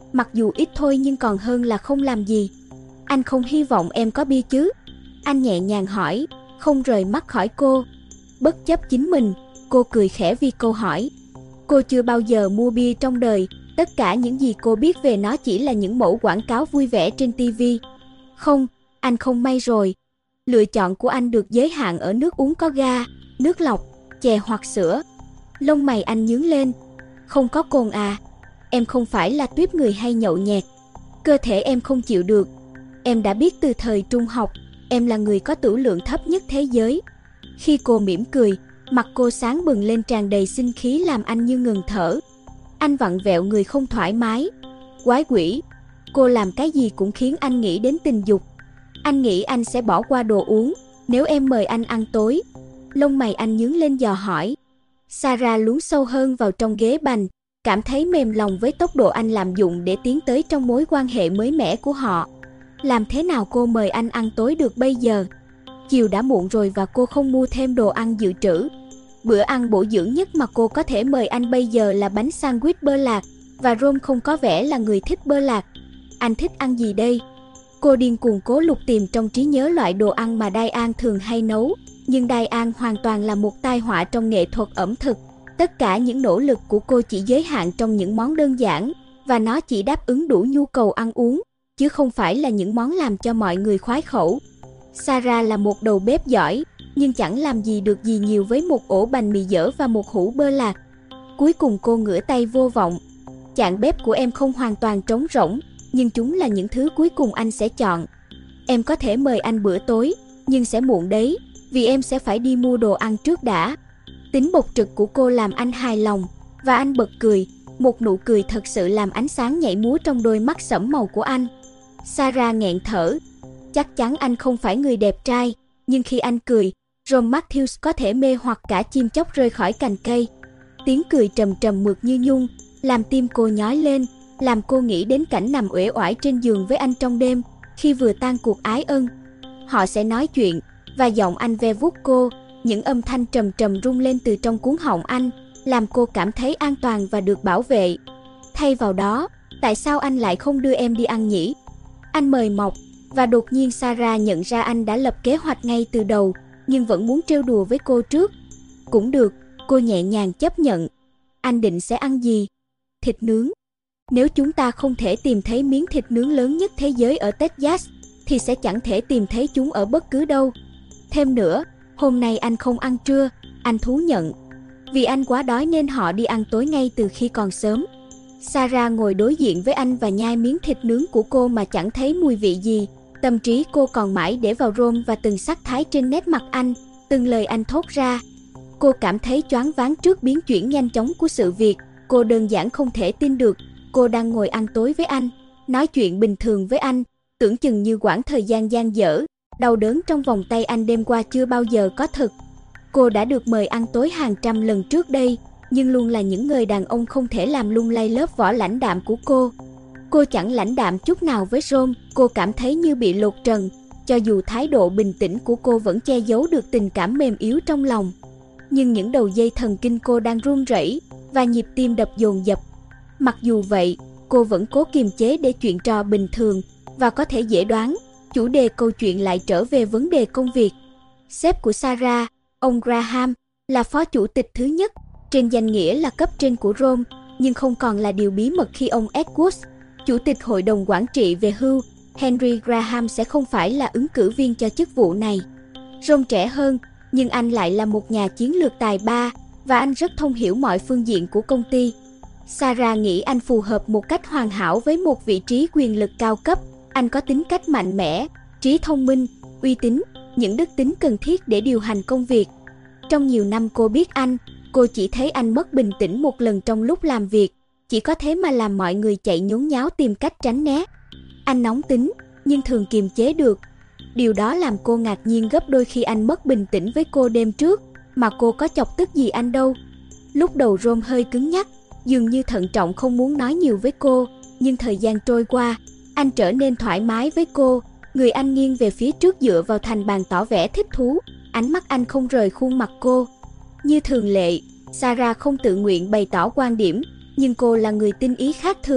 Mặc dù ít thôi nhưng còn hơn là không làm gì. Anh không hy vọng em có bia chứ? Anh nhẹ nhàng hỏi, không rời mắt khỏi cô. Bất chấp chính mình, cô cười khẽ vì câu hỏi. Cô chưa bao giờ mua bia trong đời, tất cả những gì cô biết về nó chỉ là những mẫu quảng cáo vui vẻ trên TV. Không, anh không may rồi. Lựa chọn của anh được giới hạn ở nước uống có ga, nước lọc, chè hoặc sữa. Lông mày anh nhướng lên. Không có cồn à? Em không phải là tuýp người hay nhậu nhẹt. Cơ thể em không chịu được. Em đã biết từ thời trung học, em là người có tửu lượng thấp nhất thế giới. Khi cô mỉm cười, mặt cô sáng bừng lên tràn đầy sinh khí làm anh như ngừng thở. Anh vặn vẹo người không thoải mái. Quái quỷ, cô làm cái gì cũng khiến anh nghĩ đến tình dục. Anh nghĩ anh sẽ bỏ qua đồ uống nếu em mời anh ăn tối. Lông mày anh nhướng lên dò hỏi. Sarah lún sâu hơn vào trong ghế bành, cảm thấy mềm lòng với tốc độ anh lạm dụng để tiến tới trong mối quan hệ mới mẻ của họ. Làm thế nào cô mời anh ăn tối được bây giờ? Chiều đã muộn rồi và cô không mua thêm đồ ăn dự trữ. Bữa ăn bổ dưỡng nhất mà cô có thể mời anh bây giờ là bánh sandwich bơ lạc, và Rome không có vẻ là người thích bơ lạc. Anh thích ăn gì đây? Cô điên cuồng cố lục tìm trong trí nhớ loại đồ ăn mà Diane thường hay nấu, nhưng Diane hoàn toàn là một tai họa trong nghệ thuật ẩm thực. Tất cả những nỗ lực của cô chỉ giới hạn trong những món đơn giản, và nó chỉ đáp ứng đủ nhu cầu ăn uống, chứ không phải là những món làm cho mọi người khoái khẩu. Sarah là một đầu bếp giỏi, nhưng chẳng làm gì được gì nhiều với một ổ bánh mì dở và một hũ bơ lạc. Cuối cùng cô ngửa tay vô vọng. Chạn bếp của em không hoàn toàn trống rỗng, nhưng chúng là những thứ cuối cùng anh sẽ chọn. Em có thể mời anh bữa tối, nhưng sẽ muộn đấy, vì em sẽ phải đi mua đồ ăn trước đã. Tính bộc trực của cô làm anh hài lòng, và anh bật cười, một nụ cười thật sự làm ánh sáng nhảy múa trong đôi mắt sẫm màu của anh. Sarah nghẹn thở. Chắc chắn anh không phải người đẹp trai, nhưng khi anh cười, Rome Matthews có thể mê hoặc cả chim chóc rơi khỏi cành cây. Tiếng cười trầm trầm mượt như nhung, làm tim cô nhói lên, làm cô nghĩ đến cảnh nằm uể oải trên giường với anh trong đêm, khi vừa tan cuộc ái ân. Họ sẽ nói chuyện, và giọng anh ve vuốt cô, những âm thanh trầm trầm rung lên từ trong cuống họng anh, làm cô cảm thấy an toàn và được bảo vệ. Thay vào đó, tại sao anh lại không đưa em đi ăn nhỉ? Anh mời mọc, và đột nhiên Sarah nhận ra anh đã lập kế hoạch ngay từ đầu, nhưng vẫn muốn trêu đùa với cô trước. Cũng được, cô nhẹ nhàng chấp nhận. Anh định sẽ ăn gì? Thịt nướng. Nếu chúng ta không thể tìm thấy miếng thịt nướng lớn nhất thế giới ở Texas, thì sẽ chẳng thể tìm thấy chúng ở bất cứ đâu. Thêm nữa, hôm nay anh không ăn trưa, anh thú nhận. Vì anh quá đói nên họ đi ăn tối ngay từ khi còn sớm. Sarah ngồi đối diện với anh và nhai miếng thịt nướng của cô mà chẳng thấy mùi vị gì. Tâm trí cô còn mãi để vào Rome và từng sắc thái trên nét mặt anh, từng lời anh thốt ra. Cô cảm thấy choáng váng trước biến chuyển nhanh chóng của sự việc. Cô đơn giản không thể tin được, cô đang ngồi ăn tối với anh, nói chuyện bình thường với anh, tưởng chừng như quãng thời gian dang dở, đau đớn trong vòng tay anh đêm qua chưa bao giờ có thực. Cô đã được mời ăn tối hàng trăm lần trước đây, nhưng luôn là những người đàn ông không thể làm lung lay lớp vỏ lãnh đạm của cô. Cô chẳng lãnh đạm chút nào với Rome, cô cảm thấy như bị lột trần, cho dù thái độ bình tĩnh của cô vẫn che giấu được tình cảm mềm yếu trong lòng. Nhưng những đầu dây thần kinh cô đang run rẩy, và nhịp tim đập dồn dập. Mặc dù vậy, cô vẫn cố kiềm chế để chuyện trò bình thường, và có thể dễ đoán, chủ đề câu chuyện lại trở về vấn đề công việc. Sếp của Sarah, ông Graham, là phó chủ tịch thứ nhất, trên danh nghĩa là cấp trên của Rome, nhưng không còn là điều bí mật khi ông Edwards, chủ tịch hội đồng quản trị về hưu, Henry Graham sẽ không phải là ứng cử viên cho chức vụ này. Rome trẻ hơn, nhưng anh lại là một nhà chiến lược tài ba, và anh rất thông hiểu mọi phương diện của công ty. Sarah nghĩ anh phù hợp một cách hoàn hảo với một vị trí quyền lực cao cấp. Anh có tính cách mạnh mẽ, trí thông minh, uy tín, những đức tính cần thiết để điều hành công việc. Trong nhiều năm cô biết anh, cô chỉ thấy anh mất bình tĩnh một lần trong lúc làm việc, chỉ có thế mà làm mọi người chạy nhốn nháo tìm cách tránh né. Anh nóng tính, nhưng thường kiềm chế được. Điều đó làm cô ngạc nhiên gấp đôi khi anh mất bình tĩnh với cô đêm trước, mà cô có chọc tức gì anh đâu. Lúc đầu Rome hơi cứng nhắc, dường như thận trọng không muốn nói nhiều với cô, nhưng thời gian trôi qua, anh trở nên thoải mái với cô. Người anh nghiêng về phía trước dựa vào thành bàn tỏ vẻ thích thú, ánh mắt anh không rời khuôn mặt cô. Như thường lệ, Sarah không tự nguyện bày tỏ quan điểm, nhưng cô là người tinh ý khác thường.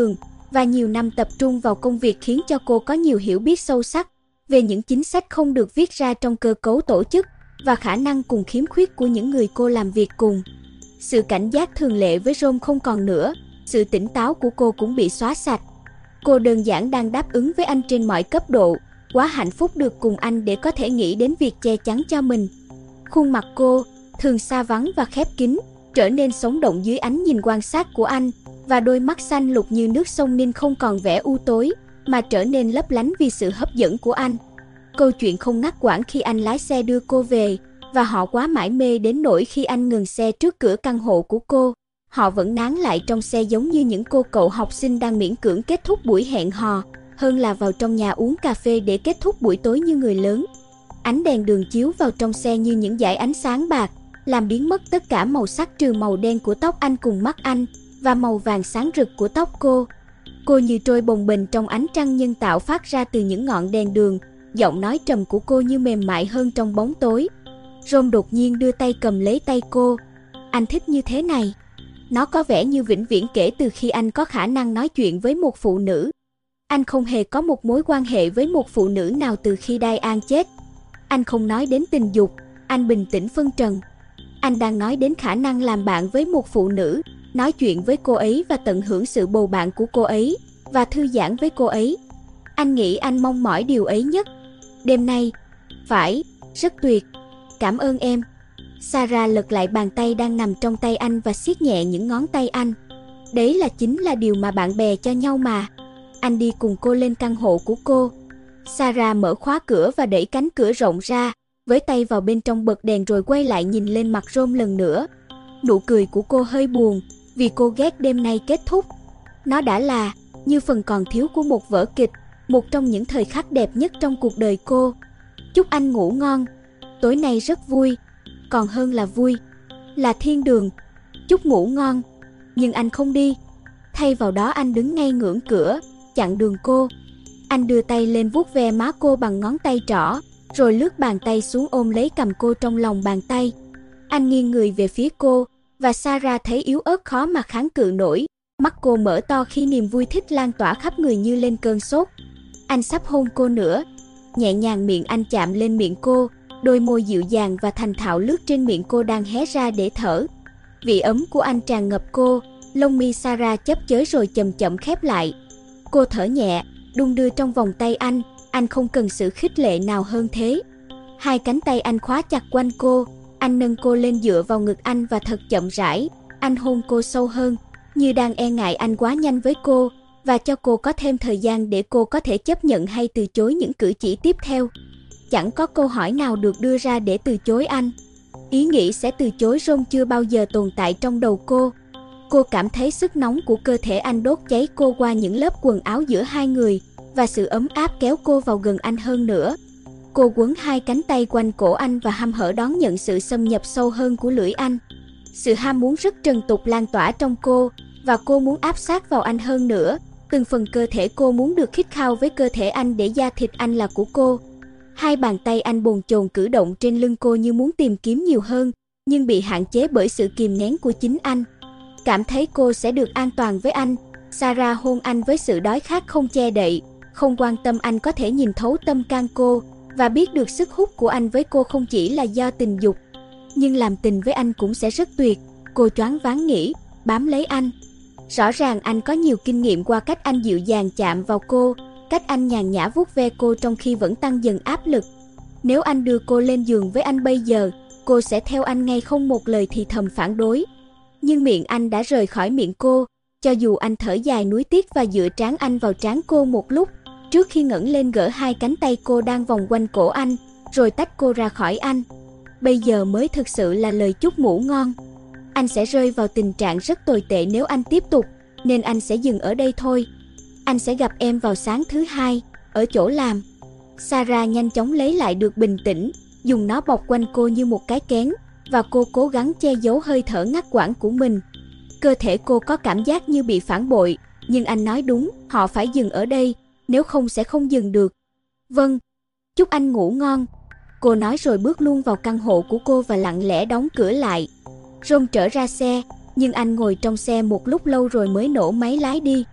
và nhiều năm tập trung vào công việc khiến cho cô có nhiều hiểu biết sâu sắc về những chính sách không được viết ra trong cơ cấu tổ chức và khả năng cùng khiếm khuyết của những người cô làm việc cùng. Sự cảnh giác thường lệ với Rom không còn nữa, sự tỉnh táo của cô cũng bị xóa sạch. Cô đơn giản đang đáp ứng với anh trên mọi cấp độ, quá hạnh phúc được cùng anh để có thể nghĩ đến việc che chắn cho mình. Khuôn mặt cô, thường xa vắng và khép kín, trở nên sống động dưới ánh nhìn quan sát của anh, và đôi mắt xanh lục như nước sông Nin không còn vẻ u tối, mà trở nên lấp lánh vì sự hấp dẫn của anh. Câu chuyện không ngắt quãng khi anh lái xe đưa cô về, và họ quá mải mê đến nỗi khi anh ngừng xe trước cửa căn hộ của cô, họ vẫn nán lại trong xe giống như những cô cậu học sinh đang miễn cưỡng kết thúc buổi hẹn hò, hơn là vào trong nhà uống cà phê để kết thúc buổi tối như người lớn. Ánh đèn đường chiếu vào trong xe như những dải ánh sáng bạc, làm biến mất tất cả màu sắc trừ màu đen của tóc anh cùng mắt anh, và màu vàng sáng rực của tóc cô. Cô như trôi bồng bềnh trong ánh trăng nhân tạo phát ra từ những ngọn đèn đường, giọng nói trầm của cô như mềm mại hơn trong bóng tối. Rom đột nhiên đưa tay cầm lấy tay cô. Anh thích như thế này. Nó có vẻ như vĩnh viễn kể từ khi anh có khả năng nói chuyện với một phụ nữ. Anh không hề có một mối quan hệ với một phụ nữ nào từ khi Diane chết. Anh không nói đến tình dục, anh bình tĩnh phân trần. Anh đang nói đến khả năng làm bạn với một phụ nữ, nói chuyện với cô ấy và tận hưởng sự bầu bạn của cô ấy, và thư giãn với cô ấy. Anh nghĩ anh mong mỏi điều ấy nhất. Đêm nay, phải, rất tuyệt. Cảm ơn em. Sarah lật lại bàn tay đang nằm trong tay anh và siết nhẹ những ngón tay anh. Đấy chính là điều mà bạn bè cho nhau mà. Anh đi cùng cô lên căn hộ của cô. Sarah mở khóa cửa và đẩy cánh cửa rộng ra, với tay vào bên trong bật đèn rồi quay lại nhìn lên mặt Rom lần nữa. Nụ cười của cô hơi buồn, vì cô ghét đêm nay kết thúc. Nó đã là như phần còn thiếu của một vở kịch, một trong những thời khắc đẹp nhất trong cuộc đời cô. Chúc anh ngủ ngon. Tối nay rất vui, còn hơn là vui, là thiên đường. Chúc ngủ ngon. Nhưng anh không đi. Thay vào đó anh đứng ngay ngưỡng cửa, chặn đường cô. Anh đưa tay lên vuốt ve má cô bằng ngón tay trỏ, rồi lướt bàn tay xuống ôm lấy cằm cô trong lòng bàn tay. Anh nghiêng người về phía cô, và Sarah thấy yếu ớt khó mà kháng cự nổi. Mắt cô mở to khi niềm vui thích lan tỏa khắp người như lên cơn sốt. Anh sắp hôn cô nữa. Nhẹ nhàng miệng anh chạm lên miệng cô, đôi môi dịu dàng và thành thạo lướt trên miệng cô đang hé ra để thở. Vị ấm của anh tràn ngập cô, lông mi Sarah chớp chới rồi chậm chậm khép lại. Cô thở nhẹ, đung đưa trong vòng tay anh không cần sự khích lệ nào hơn thế. Hai cánh tay anh khóa chặt quanh cô, anh nâng cô lên dựa vào ngực anh và thật chậm rãi, anh hôn cô sâu hơn, như đang e ngại anh quá nhanh với cô, và cho cô có thêm thời gian để cô có thể chấp nhận hay từ chối những cử chỉ tiếp theo. Chẳng có câu hỏi nào được đưa ra để từ chối anh. Ý nghĩ sẽ từ chối Rom chưa bao giờ tồn tại trong đầu cô. Cô cảm thấy sức nóng của cơ thể anh đốt cháy cô qua những lớp quần áo giữa hai người, và sự ấm áp kéo cô vào gần anh hơn nữa. Cô quấn hai cánh tay quanh cổ anh và hăm hở đón nhận sự xâm nhập sâu hơn của lưỡi anh. Sự ham muốn rất trần tục lan tỏa trong cô, và cô muốn áp sát vào anh hơn nữa. Từng phần cơ thể cô muốn được khít khao với cơ thể anh để da thịt anh là của cô. Hai bàn tay anh bồn chồn cử động trên lưng cô như muốn tìm kiếm nhiều hơn, nhưng bị hạn chế bởi sự kìm nén của chính anh. Cảm thấy cô sẽ được an toàn với anh, Sarah hôn anh với sự đói khát không che đậy, không quan tâm anh có thể nhìn thấu tâm can cô, và biết được sức hút của anh với cô không chỉ là do tình dục. Nhưng làm tình với anh cũng sẽ rất tuyệt, cô choáng váng nghĩ, bám lấy anh. Rõ ràng anh có nhiều kinh nghiệm qua cách anh dịu dàng chạm vào cô, cách anh nhàn nhã vuốt ve cô trong khi vẫn tăng dần áp lực. Nếu anh đưa cô lên giường với anh bây giờ, cô sẽ theo anh ngay không một lời thì thầm phản đối. Nhưng miệng anh đã rời khỏi miệng cô, cho dù anh thở dài nuối tiếc và dựa trán anh vào trán cô một lúc, trước khi ngẩng lên gỡ hai cánh tay cô đang vòng quanh cổ anh, rồi tách cô ra khỏi anh. Bây giờ mới thực sự là lời chúc ngủ ngon. Anh sẽ rơi vào tình trạng rất tồi tệ nếu anh tiếp tục, nên anh sẽ dừng ở đây thôi. Anh sẽ gặp em vào sáng thứ hai, ở chỗ làm. Sarah nhanh chóng lấy lại được bình tĩnh, dùng nó bọc quanh cô như một cái kén, và cô cố gắng che giấu hơi thở ngắt quãng của mình. Cơ thể cô có cảm giác như bị phản bội, nhưng anh nói đúng, họ phải dừng ở đây, nếu không sẽ không dừng được. Vâng, chúc anh ngủ ngon. Cô nói rồi bước luôn vào căn hộ của cô và lặng lẽ đóng cửa lại. Rom trở ra xe, nhưng anh ngồi trong xe một lúc lâu rồi mới nổ máy lái đi.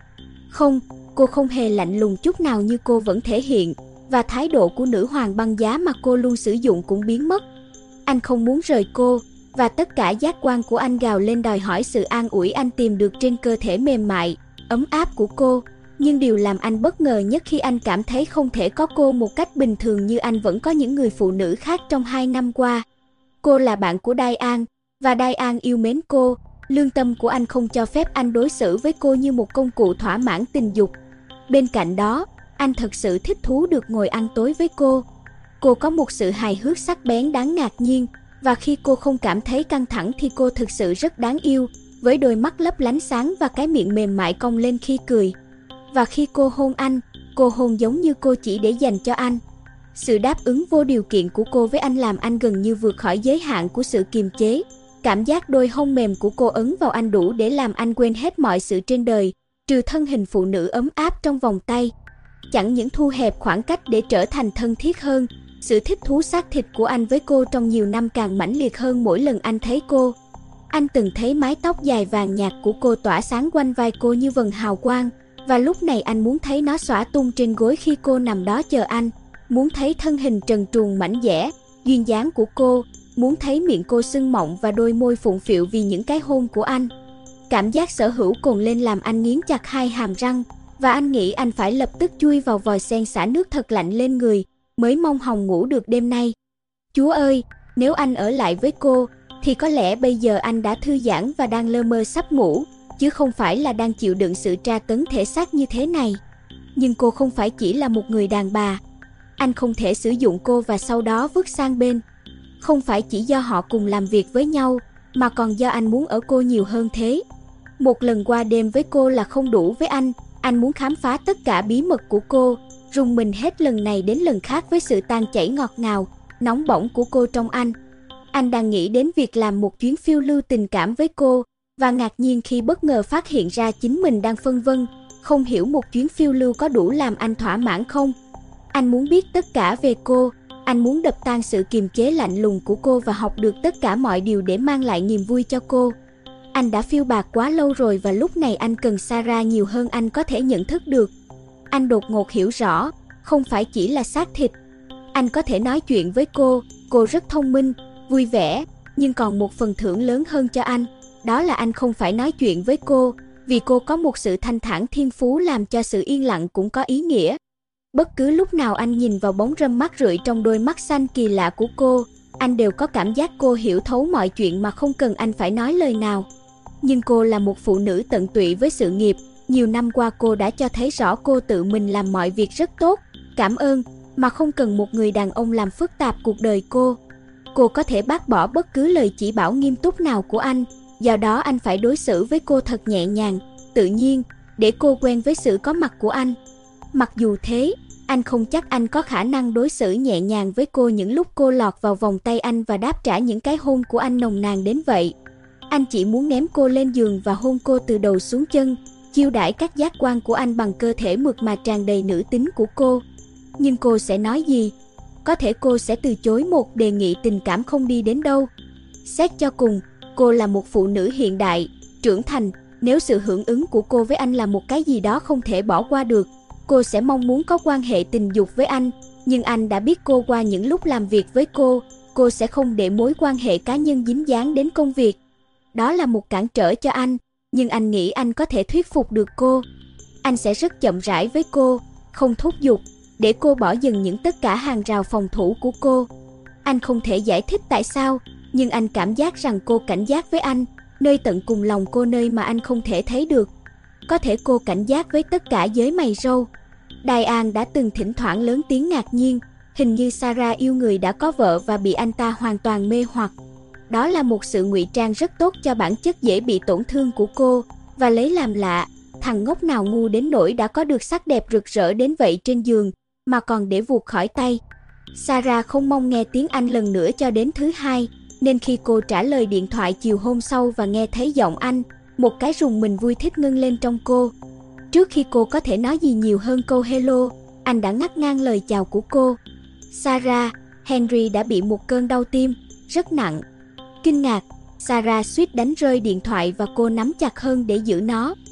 Không, cô không hề lạnh lùng chút nào như cô vẫn thể hiện, và thái độ của nữ hoàng băng giá mà cô luôn sử dụng cũng biến mất. Anh không muốn rời cô, và tất cả giác quan của anh gào lên đòi hỏi sự an ủi anh tìm được trên cơ thể mềm mại, ấm áp của cô. Nhưng điều làm anh bất ngờ nhất khi anh cảm thấy không thể có cô một cách bình thường như anh vẫn có những người phụ nữ khác trong 2 năm qua. Cô là bạn của Diane, và Diane yêu mến cô. Lương tâm của anh không cho phép anh đối xử với cô như một công cụ thỏa mãn tình dục. Bên cạnh đó, anh thật sự thích thú được ngồi ăn tối với cô. Cô có một sự hài hước sắc bén đáng ngạc nhiên, và khi cô không cảm thấy căng thẳng thì cô thực sự rất đáng yêu, với đôi mắt lấp lánh sáng và cái miệng mềm mại cong lên khi cười. Và khi cô hôn anh, cô hôn giống như cô chỉ để dành cho anh. Sự đáp ứng vô điều kiện của cô với anh làm anh gần như vượt khỏi giới hạn của sự kiềm chế. Cảm giác đôi hôn mềm của cô ấn vào anh đủ để làm anh quên hết mọi sự trên đời, trừ thân hình phụ nữ ấm áp trong vòng tay. Chẳng những thu hẹp khoảng cách để trở thành thân thiết hơn, sự thích thú xác thịt của anh với cô trong nhiều năm càng mãnh liệt hơn mỗi lần anh thấy cô. Anh từng thấy mái tóc dài vàng nhạt của cô tỏa sáng quanh vai cô như vầng hào quang, và lúc này anh muốn thấy nó xõa tung trên gối khi cô nằm đó chờ anh, muốn thấy thân hình trần truồng mảnh dẻ, duyên dáng của cô, muốn thấy miệng cô sưng mọng và đôi môi phụng phịu vì những cái hôn của anh. Cảm giác sở hữu cồn lên làm anh nghiến chặt hai hàm răng, và anh nghĩ anh phải lập tức chui vào vòi sen xả nước thật lạnh lên người, mới mong hòng ngủ được đêm nay. Chúa ơi, nếu anh ở lại với cô, thì có lẽ bây giờ anh đã thư giãn và đang lơ mơ sắp ngủ, chứ không phải là đang chịu đựng sự tra tấn thể xác như thế này. Nhưng cô không phải chỉ là một người đàn bà. Anh không thể sử dụng cô và sau đó vứt sang bên. Không phải chỉ do họ cùng làm việc với nhau, mà còn do anh muốn ở cô nhiều hơn thế. Một lần qua đêm với cô là không đủ với anh muốn khám phá tất cả bí mật của cô, rùng mình hết lần này đến lần khác với sự tan chảy ngọt ngào, nóng bỏng của cô trong anh. Anh đang nghĩ đến việc làm một chuyến phiêu lưu tình cảm với cô, và ngạc nhiên khi bất ngờ phát hiện ra chính mình đang phân vân, không hiểu một chuyến phiêu lưu có đủ làm anh thỏa mãn không. Anh muốn biết tất cả về cô, anh muốn đập tan sự kiềm chế lạnh lùng của cô và học được tất cả mọi điều để mang lại niềm vui cho cô. Anh đã phiêu bạt quá lâu rồi và lúc này anh cần Sarah nhiều hơn anh có thể nhận thức được. Anh đột ngột hiểu rõ, không phải chỉ là xác thịt. Anh có thể nói chuyện với cô rất thông minh, vui vẻ, nhưng còn một phần thưởng lớn hơn cho anh, đó là anh không phải nói chuyện với cô, vì cô có một sự thanh thản thiên phú làm cho sự yên lặng cũng có ý nghĩa. Bất cứ lúc nào anh nhìn vào bóng râm mát rượi trong đôi mắt xanh kỳ lạ của cô, anh đều có cảm giác cô hiểu thấu mọi chuyện mà không cần anh phải nói lời nào. Nhưng cô là một phụ nữ tận tụy với sự nghiệp, nhiều năm qua cô đã cho thấy rõ cô tự mình làm mọi việc rất tốt, cảm ơn, mà không cần một người đàn ông làm phức tạp cuộc đời cô. Cô có thể bác bỏ bất cứ lời chỉ bảo nghiêm túc nào của anh, do đó anh phải đối xử với cô thật nhẹ nhàng, tự nhiên, để cô quen với sự có mặt của anh. Mặc dù thế, anh không chắc anh có khả năng đối xử nhẹ nhàng với cô những lúc cô lọt vào vòng tay anh và đáp trả những cái hôn của anh nồng nàn đến vậy. Anh chỉ muốn ném cô lên giường và hôn cô từ đầu xuống chân, chiêu đãi các giác quan của anh bằng cơ thể mượt mà tràn đầy nữ tính của cô. Nhưng cô sẽ nói gì? Có thể cô sẽ từ chối một đề nghị tình cảm không đi đến đâu. Xét cho cùng, cô là một phụ nữ hiện đại, trưởng thành. Nếu sự hưởng ứng của cô với anh là một cái gì đó không thể bỏ qua được, cô sẽ mong muốn có quan hệ tình dục với anh. Nhưng anh đã biết cô qua những lúc làm việc với cô sẽ không để mối quan hệ cá nhân dính dáng đến công việc. Đó là một cản trở cho anh, nhưng anh nghĩ anh có thể thuyết phục được cô. Anh sẽ rất chậm rãi với cô, không thúc giục, để cô bỏ dần những tất cả hàng rào phòng thủ của cô. Anh không thể giải thích tại sao, nhưng anh cảm giác rằng cô cảnh giác với anh, nơi tận cùng lòng cô, nơi mà anh không thể thấy được. Có thể cô cảnh giác với tất cả giới mày râu. Diane đã từng thỉnh thoảng lớn tiếng ngạc nhiên, hình như Sarah yêu người đã có vợ và bị anh ta hoàn toàn mê hoặc. Đó là một sự ngụy trang rất tốt cho bản chất dễ bị tổn thương của cô, và lấy làm lạ, thằng ngốc nào ngu đến nỗi đã có được sắc đẹp rực rỡ đến vậy trên giường, mà còn để vụt khỏi tay. Sarah không mong nghe tiếng anh lần nữa cho đến thứ hai, nên khi cô trả lời điện thoại chiều hôm sau và nghe thấy giọng anh, một cái rùng mình vui thích ngưng lên trong cô. Trước khi cô có thể nói gì nhiều hơn câu hello, anh đã ngắt ngang lời chào của cô. Sarah, Henry đã bị một cơn đau tim, rất nặng. Kinh ngạc, Sarah suýt đánh rơi điện thoại và cô nắm chặt hơn để giữ nó.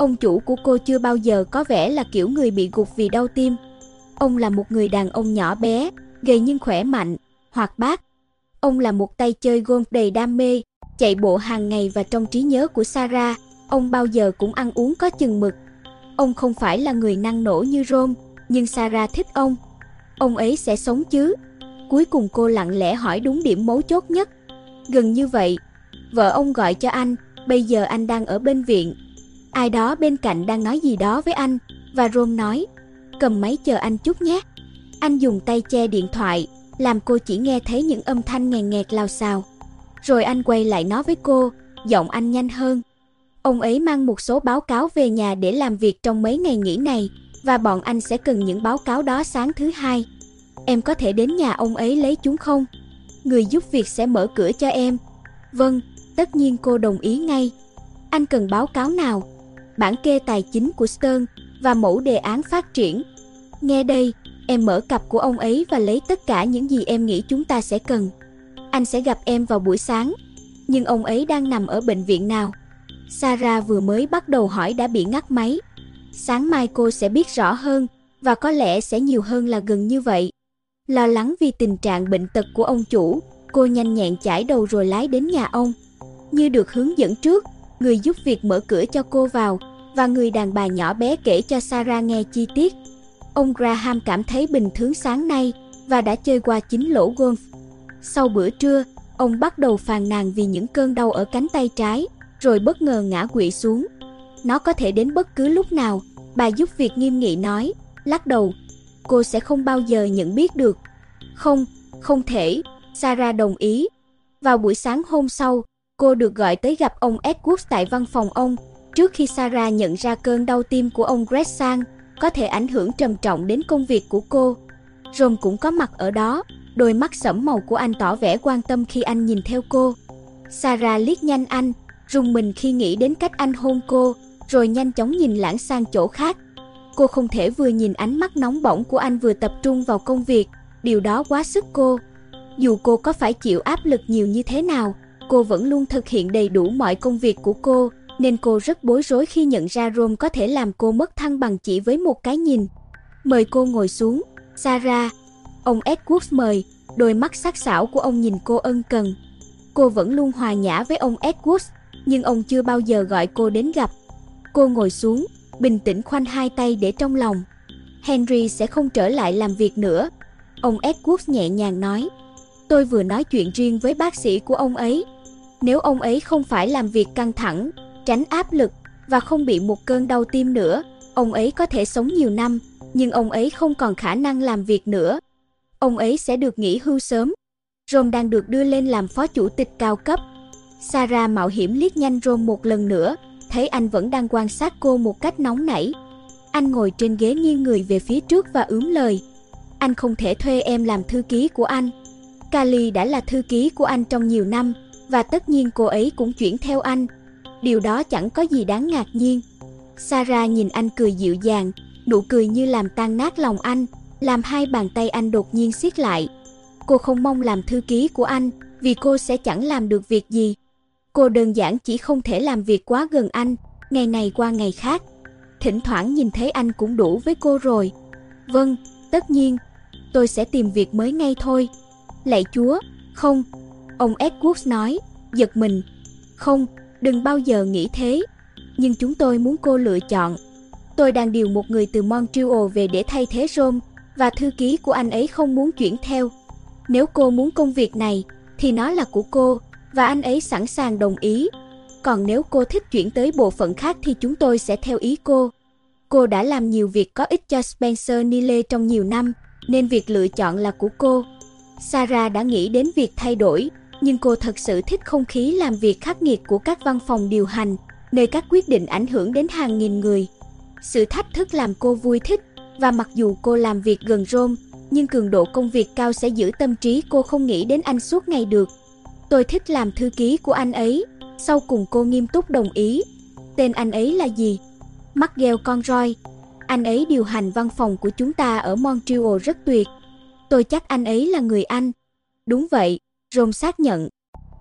Ông chủ của cô chưa bao giờ có vẻ là kiểu người bị gục vì đau tim. Ông là một người đàn ông nhỏ bé, gầy nhưng khỏe mạnh, hoạt bát. Ông là một tay chơi golf đầy đam mê, chạy bộ hàng ngày và trong trí nhớ của Sarah, ông bao giờ cũng ăn uống có chừng mực. Ông không phải là người năng nổ như Ron, nhưng Sarah thích ông. Ông ấy sẽ sống chứ? Cuối cùng cô lặng lẽ hỏi đúng điểm mấu chốt nhất. Gần như vậy, vợ ông gọi cho anh, bây giờ anh đang ở bên viện. Ai đó bên cạnh đang nói gì đó với anh, và Ron nói, cầm máy chờ anh chút nhé. Anh dùng tay che điện thoại, làm cô chỉ nghe thấy những âm thanh nghèn nghẹt lào xào. Rồi anh quay lại nói với cô, giọng anh nhanh hơn. Ông ấy mang một số báo cáo về nhà để làm việc trong mấy ngày nghỉ này, và bọn anh sẽ cần những báo cáo đó sáng thứ Hai. Em có thể đến nhà ông ấy lấy chúng không? Người giúp việc sẽ mở cửa cho em. Vâng, tất nhiên cô đồng ý ngay. Anh cần báo cáo nào? Bản kê tài chính của Stern và mẫu đề án phát triển. Nghe đây, em mở cặp của ông ấy và lấy tất cả những gì em nghĩ chúng ta sẽ cần. Anh sẽ gặp em vào buổi sáng. Nhưng ông ấy đang nằm ở bệnh viện nào? Sarah vừa mới bắt đầu hỏi đã bị ngắt máy. Sáng mai cô sẽ biết rõ hơn, và có lẽ sẽ nhiều hơn là gần như vậy. Lo lắng vì tình trạng bệnh tật của ông chủ, cô nhanh nhẹn chải đầu rồi lái đến nhà ông. Như được hướng dẫn trước, người giúp việc mở cửa cho cô vào, và người đàn bà nhỏ bé kể cho Sarah nghe chi tiết. Ông Graham cảm thấy bình thường sáng nay, và đã chơi qua 9 lỗ golf. Sau bữa trưa, ông bắt đầu phàn nàn vì những cơn đau ở cánh tay trái, rồi bất ngờ ngã quỵ xuống. Nó có thể đến bất cứ lúc nào, bà giúp việc nghiêm nghị nói, lắc đầu. Cô sẽ không bao giờ nhận biết được. Không, không thể, Sarah đồng ý. Vào buổi sáng hôm sau, cô được gọi tới gặp ông Edwards tại văn phòng ông, trước khi Sarah nhận ra cơn đau tim của ông Gresham có thể ảnh hưởng trầm trọng đến công việc của cô. Ron cũng có mặt ở đó, đôi mắt sẫm màu của anh tỏ vẻ quan tâm khi anh nhìn theo cô. Sarah liếc nhanh anh, rùng mình khi nghĩ đến cách anh hôn cô, rồi nhanh chóng nhìn lãng sang chỗ khác. Cô không thể vừa nhìn ánh mắt nóng bỏng của anh vừa tập trung vào công việc, điều đó quá sức cô. Dù cô có phải chịu áp lực nhiều như thế nào, cô vẫn luôn thực hiện đầy đủ mọi công việc của cô, nên cô rất bối rối khi nhận ra Ron có thể làm cô mất thăng bằng chỉ với một cái nhìn. Mời cô ngồi xuống, Sarah. Ông Edwards mời, đôi mắt sắc sảo của ông nhìn cô ân cần. Cô vẫn luôn hòa nhã với ông Edwards, nhưng ông chưa bao giờ gọi cô đến gặp. Cô ngồi xuống, bình tĩnh khoanh hai tay để trong lòng. Henry sẽ không trở lại làm việc nữa, ông Edwards nhẹ nhàng nói. Tôi vừa nói chuyện riêng với bác sĩ của ông ấy. Nếu ông ấy không phải làm việc căng thẳng, tránh áp lực và không bị một cơn đau tim nữa, ông ấy có thể sống nhiều năm, nhưng ông ấy không còn khả năng làm việc nữa. Ông ấy sẽ được nghỉ hưu sớm. Ron đang được đưa lên làm phó chủ tịch cao cấp. Sarah mạo hiểm liếc nhanh Ron một lần nữa, thấy anh vẫn đang quan sát cô một cách nóng nảy. Anh ngồi trên ghế nghiêng người về phía trước và ướm lời. Anh không thể thuê em làm thư ký của anh. Kali đã là thư ký của anh trong nhiều năm, và tất nhiên cô ấy cũng chuyển theo anh. Điều đó chẳng có gì đáng ngạc nhiên. Sarah nhìn anh cười dịu dàng, nụ cười như làm tan nát lòng anh, làm hai bàn tay anh đột nhiên siết lại. Cô không mong làm thư ký của anh, vì cô sẽ chẳng làm được việc gì. Cô đơn giản chỉ không thể làm việc quá gần anh, ngày này qua ngày khác. Thỉnh thoảng nhìn thấy anh cũng đủ với cô rồi. Vâng, tất nhiên, tôi sẽ tìm việc mới ngay thôi. Lạy Chúa, không, ông Edwards nói, giật mình. Không, đừng bao giờ nghĩ thế. Nhưng chúng tôi muốn cô lựa chọn. Tôi đang điều một người từ Montreal về để thay thế Ron, và thư ký của anh ấy không muốn chuyển theo. Nếu cô muốn công việc này, thì nó là của cô, và anh ấy sẵn sàng đồng ý. Còn nếu cô thích chuyển tới bộ phận khác thì chúng tôi sẽ theo ý cô. Cô đã làm nhiều việc có ích cho Spencer Nile trong nhiều năm, nên việc lựa chọn là của cô. Sarah đã nghĩ đến việc thay đổi, nhưng cô thật sự thích không khí làm việc khắc nghiệt của các văn phòng điều hành, nơi các quyết định ảnh hưởng đến hàng nghìn người. Sự thách thức làm cô vui thích, và mặc dù cô làm việc gần Ron, nhưng cường độ công việc cao sẽ giữ tâm trí cô không nghĩ đến anh suốt ngày được. Tôi thích làm thư ký của anh ấy. Sau cùng cô nghiêm túc đồng ý. Tên anh ấy là gì? Miguel Conroy. Anh ấy điều hành văn phòng của chúng ta ở Montreal rất tuyệt. Tôi chắc anh ấy là người Anh. Đúng vậy, Ron xác nhận.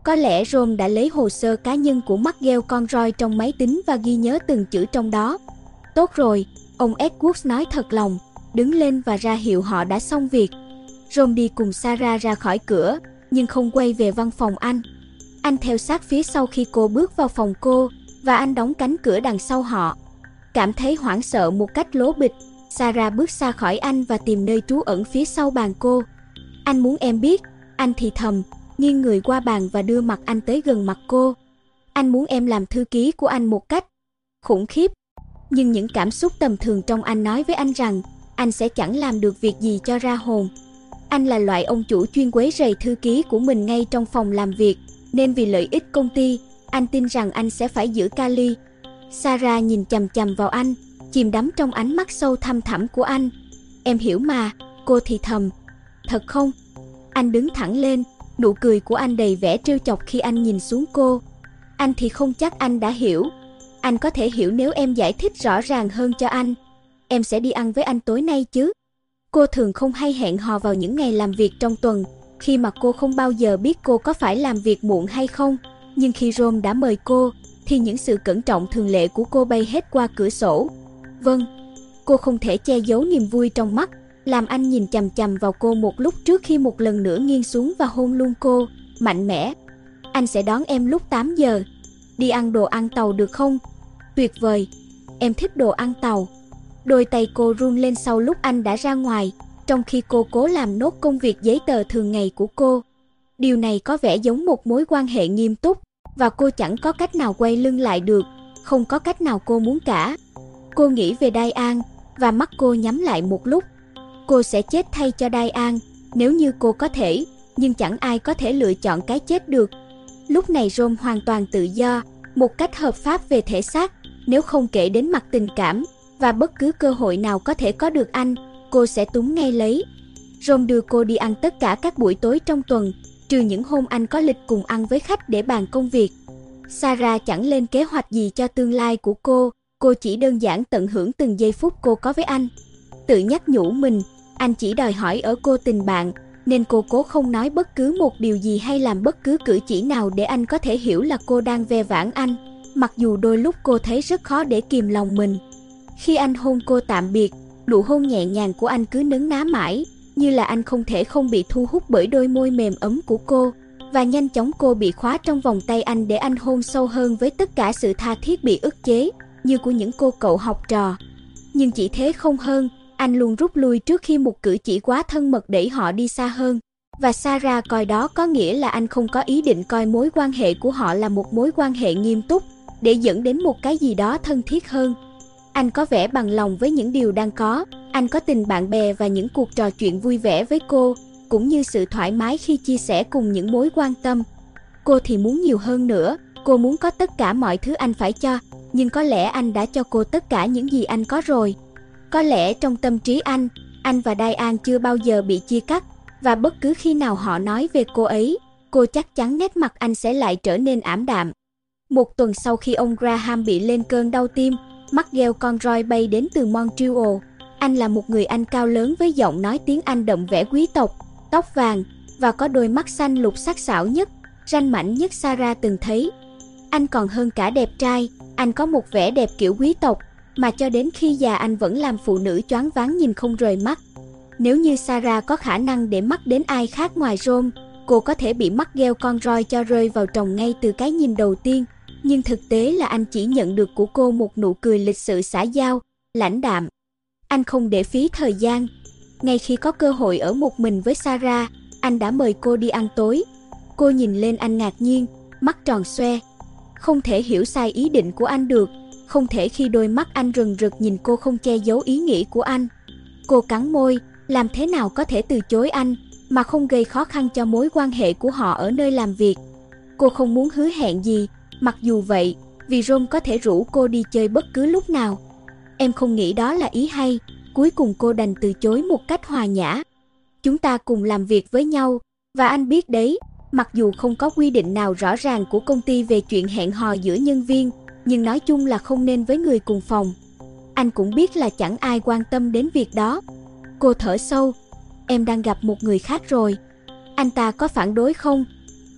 Có lẽ Rome đã lấy hồ sơ cá nhân của Miguel Conroy trong máy tính và ghi nhớ từng chữ trong đó. Tốt rồi, ông Edwards nói thật lòng, đứng lên và ra hiệu họ đã xong việc. Rome đi cùng Sarah ra khỏi cửa, nhưng không quay về văn phòng anh. Anh theo sát phía sau khi cô bước vào phòng cô, và anh đóng cánh cửa đằng sau họ. Cảm thấy hoảng sợ một cách lố bịch, Sarah bước xa khỏi anh và tìm nơi trú ẩn phía sau bàn cô. Anh muốn em biết, anh thì thầm, nghiêng người qua bàn và đưa mặt anh tới gần mặt cô. Anh muốn em làm thư ký của anh một cách khủng khiếp. Nhưng những cảm xúc tầm thường trong anh nói với anh rằng anh sẽ chẳng làm được việc gì cho ra hồn. Anh là loại ông chủ chuyên quấy rầy thư ký của mình ngay trong phòng làm việc, nên vì lợi ích công ty, anh tin rằng anh sẽ phải giữ kali. Sarah nhìn chằm chằm vào anh, chìm đắm trong ánh mắt sâu thăm thẳm của anh. Em hiểu mà, cô thì thầm. Thật không? Anh đứng thẳng lên, nụ cười của anh đầy vẻ trêu chọc khi anh nhìn xuống cô. Anh thì không chắc anh đã hiểu. Anh có thể hiểu nếu em giải thích rõ ràng hơn cho anh. Em sẽ đi ăn với anh tối nay chứ? Cô thường không hay hẹn hò vào những ngày làm việc trong tuần, khi mà cô không bao giờ biết cô có phải làm việc muộn hay không. Nhưng khi Rome đã mời cô, thì những sự cẩn trọng thường lệ của cô bay hết qua cửa sổ. Vâng, cô không thể che giấu niềm vui trong mắt, làm anh nhìn chằm chằm vào cô một lúc trước khi một lần nữa nghiêng xuống và hôn luôn cô, mạnh mẽ. Anh sẽ đón em lúc 8 giờ. Đi ăn đồ ăn tàu được không? Tuyệt vời, em thích đồ ăn tàu. Đôi tay cô run lên sau lúc anh đã ra ngoài, trong khi cô cố làm nốt công việc giấy tờ thường ngày của cô. Điều này có vẻ giống một mối quan hệ nghiêm túc, và cô chẳng có cách nào quay lưng lại được, không có cách nào cô muốn cả. Cô nghĩ về Diane, và mắt cô nhắm lại một lúc. Cô sẽ chết thay cho Diane, nếu như cô có thể, nhưng chẳng ai có thể lựa chọn cái chết được. Lúc này Rome hoàn toàn tự do, một cách hợp pháp về thể xác, nếu không kể đến mặt tình cảm, và bất cứ cơ hội nào có thể có được anh, cô sẽ túm ngay lấy. Rome đưa cô đi ăn tất cả các buổi tối trong tuần, trừ những hôm anh có lịch cùng ăn với khách để bàn công việc. Sarah chẳng lên kế hoạch gì cho tương lai của cô chỉ đơn giản tận hưởng từng giây phút cô có với anh. Tự nhắc nhủ mình, anh chỉ đòi hỏi ở cô tình bạn, nên cô cố không nói bất cứ một điều gì hay làm bất cứ cử chỉ nào để anh có thể hiểu là cô đang ve vãn anh, mặc dù đôi lúc cô thấy rất khó để kìm lòng mình. Khi anh hôn cô tạm biệt, nụ hôn nhẹ nhàng của anh cứ nấn ná mãi, như là anh không thể không bị thu hút bởi đôi môi mềm ấm của cô, và nhanh chóng cô bị khóa trong vòng tay anh để anh hôn sâu hơn với tất cả sự tha thiết bị ức chế, như của những cô cậu học trò. Nhưng chỉ thế không hơn, anh luôn rút lui trước khi một cử chỉ quá thân mật đẩy họ đi xa hơn, và Sarah coi đó có nghĩa là anh không có ý định coi mối quan hệ của họ là một mối quan hệ nghiêm túc, để dẫn đến một cái gì đó thân thiết hơn. Anh có vẻ bằng lòng với những điều đang có, anh có tình bạn bè và những cuộc trò chuyện vui vẻ với cô, cũng như sự thoải mái khi chia sẻ cùng những mối quan tâm. Cô thì muốn nhiều hơn nữa, cô muốn có tất cả mọi thứ anh phải cho, nhưng có lẽ anh đã cho cô tất cả những gì anh có rồi. Có lẽ trong tâm trí anh và Diane chưa bao giờ bị chia cắt, và bất cứ khi nào họ nói về cô ấy, cô chắc chắn nét mặt anh sẽ lại trở nên ảm đạm. Một tuần sau khi ông Graham bị lên cơn đau tim, Miguel Conroy bay đến từ Montreal. Anh là một người Anh cao lớn với giọng nói tiếng Anh đậm vẻ quý tộc, tóc vàng, và có đôi mắt xanh lục sắc sảo nhất, ranh mãnh nhất Sarah từng thấy. Anh còn hơn cả đẹp trai, anh có một vẻ đẹp kiểu quý tộc, mà cho đến khi già anh vẫn làm phụ nữ choáng váng nhìn không rời mắt. Nếu như Sarah có khả năng để mắt đến ai khác ngoài Rome, cô có thể bị Miguel Conroy cho rơi vào tròng ngay từ cái nhìn đầu tiên. Nhưng thực tế là anh chỉ nhận được của cô một nụ cười lịch sự xã giao, lãnh đạm. Anh không để phí thời gian. Ngay khi có cơ hội ở một mình với Sarah, anh đã mời cô đi ăn tối. Cô nhìn lên anh ngạc nhiên, mắt tròn xoe. Không thể hiểu sai ý định của anh được, không thể khi đôi mắt anh rừng rực nhìn cô không che giấu ý nghĩ của anh. Cô cắn môi, làm thế nào có thể từ chối anh, mà không gây khó khăn cho mối quan hệ của họ ở nơi làm việc. Cô không muốn hứa hẹn gì, mặc dù vậy, vì Rome có thể rủ cô đi chơi bất cứ lúc nào. Em không nghĩ đó là ý hay, cuối cùng cô đành từ chối một cách hòa nhã. Chúng ta cùng làm việc với nhau, và anh biết đấy, mặc dù không có quy định nào rõ ràng của công ty về chuyện hẹn hò giữa nhân viên, nhưng nói chung là không nên với người cùng phòng. Anh cũng biết là chẳng ai quan tâm đến việc đó. Cô thở sâu, em đang gặp một người khác rồi. Anh ta có phản đối không?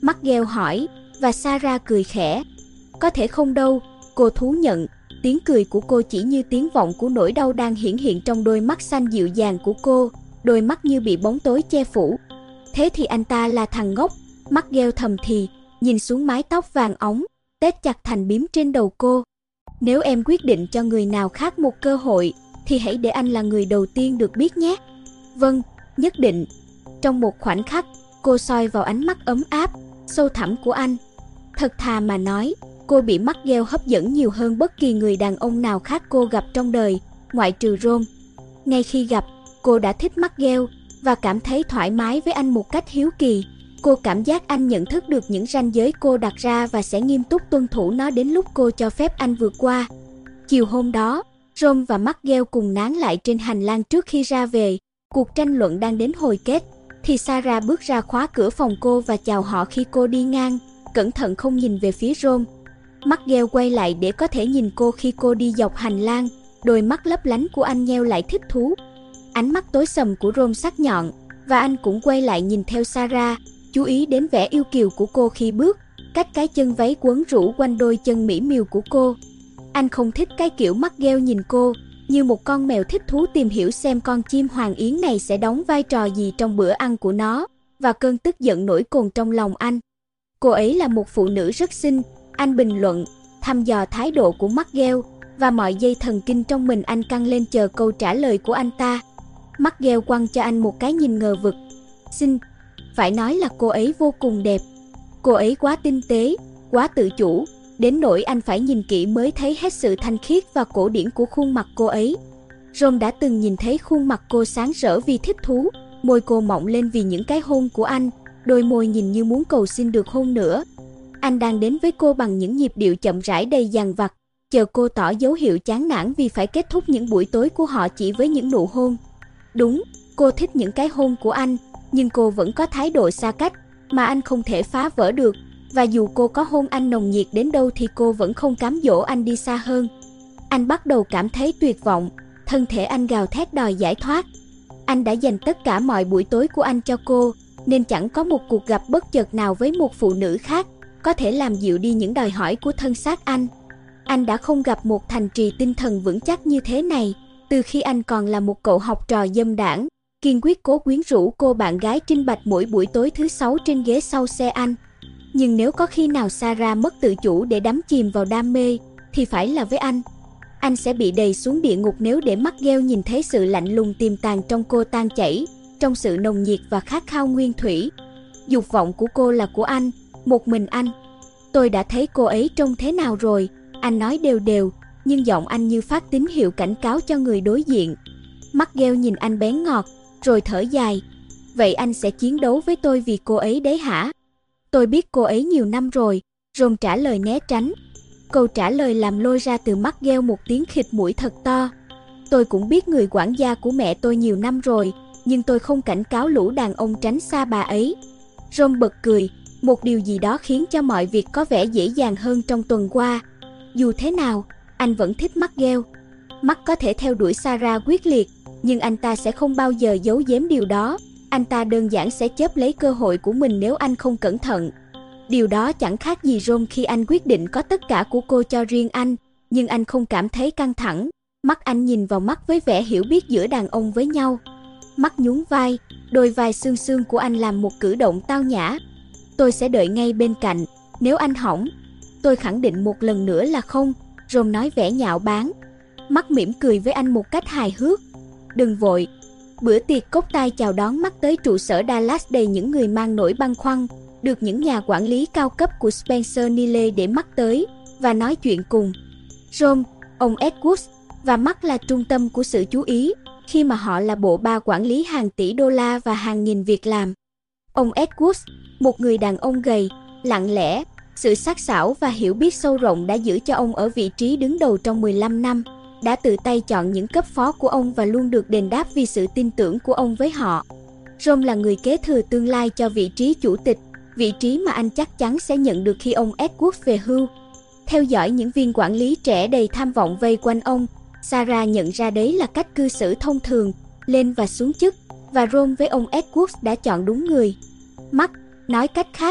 McGill hỏi, và Sarah cười khẽ. Có thể không đâu, cô thú nhận. Tiếng cười của cô chỉ như tiếng vọng của nỗi đau đang hiển hiện trong đôi mắt xanh dịu dàng của cô, đôi mắt như bị bóng tối che phủ. Thế thì anh ta là thằng ngốc, McGill thầm thì, nhìn xuống mái tóc vàng óng, tết chặt thành bím trên đầu cô. Nếu em quyết định cho người nào khác một cơ hội, thì hãy để anh là người đầu tiên được biết nhé. Vâng, nhất định. Trong một khoảnh khắc, cô soi vào ánh mắt ấm áp, sâu thẳm của anh. Thật thà mà nói, cô bị McGill hấp dẫn nhiều hơn bất kỳ người đàn ông nào khác cô gặp trong đời, ngoại trừ Rom. Ngay khi gặp, cô đã thích McGill và cảm thấy thoải mái với anh một cách hiếu kỳ. Cô cảm giác anh nhận thức được những ranh giới cô đặt ra và sẽ nghiêm túc tuân thủ nó đến lúc cô cho phép anh vượt qua. Chiều hôm đó, Rom và McGill cùng nán lại trên hành lang trước khi ra về. Cuộc tranh luận đang đến hồi kết, thì Sarah bước ra khóa cửa phòng cô và chào họ khi cô đi ngang, cẩn thận không nhìn về phía Rom. McGill quay lại để có thể nhìn cô khi cô đi dọc hành lang, đôi mắt lấp lánh của anh nheo lại thích thú. Ánh mắt tối sầm của Rom sắc nhọn, và anh cũng quay lại nhìn theo Sarah, chú ý đến vẻ yêu kiều của cô khi bước, cách cái chân váy quấn rũ quanh đôi chân mỹ miều của cô. Anh không thích cái kiểu McGill nhìn cô, như một con mèo thích thú tìm hiểu xem con chim hoàng yến này sẽ đóng vai trò gì trong bữa ăn của nó, và cơn tức giận nổi cồn trong lòng anh. Cô ấy là một phụ nữ rất xinh, anh bình luận, thăm dò thái độ của McGill, và mọi dây thần kinh trong mình anh căng lên chờ câu trả lời của anh ta. McGill quăng cho anh một cái nhìn ngờ vực. Xin, phải nói là cô ấy vô cùng đẹp. Cô ấy quá tinh tế, quá tự chủ, đến nỗi anh phải nhìn kỹ mới thấy hết sự thanh khiết và cổ điển của khuôn mặt cô ấy. Rom đã từng nhìn thấy khuôn mặt cô sáng rỡ vì thích thú, môi cô mọng lên vì những cái hôn của anh, đôi môi nhìn như muốn cầu xin được hôn nữa. Anh đang đến với cô bằng những nhịp điệu chậm rãi đầy dằng vặt, chờ cô tỏ dấu hiệu chán nản vì phải kết thúc những buổi tối của họ chỉ với những nụ hôn. Đúng, cô thích những cái hôn của anh, nhưng cô vẫn có thái độ xa cách mà anh không thể phá vỡ được, và dù cô có hôn anh nồng nhiệt đến đâu thì cô vẫn không cám dỗ anh đi xa hơn. Anh bắt đầu cảm thấy tuyệt vọng, thân thể anh gào thét đòi giải thoát. Anh đã dành tất cả mọi buổi tối của anh cho cô, nên chẳng có một cuộc gặp bất chợt nào với một phụ nữ khác có thể làm dịu đi những đòi hỏi của thân xác anh. Anh đã không gặp một thành trì tinh thần vững chắc như thế này từ khi anh còn là một cậu học trò dâm đãng, kiên quyết cố quyến rũ cô bạn gái Trinh Bạch mỗi buổi tối thứ Sáu trên ghế sau xe anh. Nhưng nếu có khi nào Sarah mất tự chủ để đắm chìm vào đam mê, thì phải là với anh. Anh sẽ bị đày xuống địa ngục nếu để McGill nhìn thấy sự lạnh lùng tiềm tàng trong cô tan chảy, trong sự nồng nhiệt và khát khao nguyên thủy. Dục vọng của cô là của anh, một mình anh. Tôi đã thấy cô ấy trông thế nào rồi, anh nói đều đều, nhưng giọng anh như phát tín hiệu cảnh cáo cho người đối diện. McGill nhìn anh bén ngọt, rồi thở dài. Vậy anh sẽ chiến đấu với tôi vì cô ấy đấy hả? Tôi biết cô ấy nhiều năm rồi, Rom trả lời né tránh. Câu trả lời làm lôi ra từ McGill một tiếng khịt mũi thật to. Tôi cũng biết người quản gia của mẹ tôi nhiều năm rồi, nhưng tôi không cảnh cáo lũ đàn ông tránh xa bà ấy. Rom bật cười, một điều gì đó khiến cho mọi việc có vẻ dễ dàng hơn trong tuần qua. Dù thế nào, anh vẫn thích McGill. Mark có thể theo đuổi Sarah quyết liệt, nhưng anh ta sẽ không bao giờ giấu giếm điều đó. Anh ta đơn giản sẽ chớp lấy cơ hội của mình nếu anh không cẩn thận. Điều đó chẳng khác gì Rom khi anh quyết định có tất cả của cô cho riêng anh, nhưng anh không cảm thấy căng thẳng. Mắt anh nhìn vào mắt với vẻ hiểu biết giữa đàn ông với nhau. Mắt nhún vai, đôi vai xương xương của anh làm một cử động tao nhã. Tôi sẽ đợi ngay bên cạnh, nếu anh hỏng. Tôi khẳng định một lần nữa là không, Rom nói vẻ nhạo báng. Mắt mỉm cười với anh một cách hài hước. Đừng vội. Bữa tiệc cốc tai chào đón Mắt tới trụ sở Dallas đầy những người mang nỗi băn khoăn, được những nhà quản lý cao cấp của Spencer Nile để Mắt tới và nói chuyện cùng. Rom, ông Edwards và Mắt là trung tâm của sự chú ý, khi mà họ là bộ ba quản lý hàng tỷ đô la và hàng nghìn việc làm. Ông Edwards, một người đàn ông gầy, lặng lẽ, sự sắc sảo và hiểu biết sâu rộng đã giữ cho ông ở vị trí đứng đầu trong 15 năm, đã tự tay chọn những cấp phó của ông và luôn được đền đáp vì sự tin tưởng của ông với họ. Rom là người kế thừa tương lai cho vị trí chủ tịch, vị trí mà anh chắc chắn sẽ nhận được khi ông Edwards về hưu. Theo dõi những viên quản lý trẻ đầy tham vọng vây quanh ông, Sarah nhận ra đấy là cách cư xử thông thường, lên và xuống chức, và Rom với ông Edwards đã chọn đúng người. Mark, nói cách khác,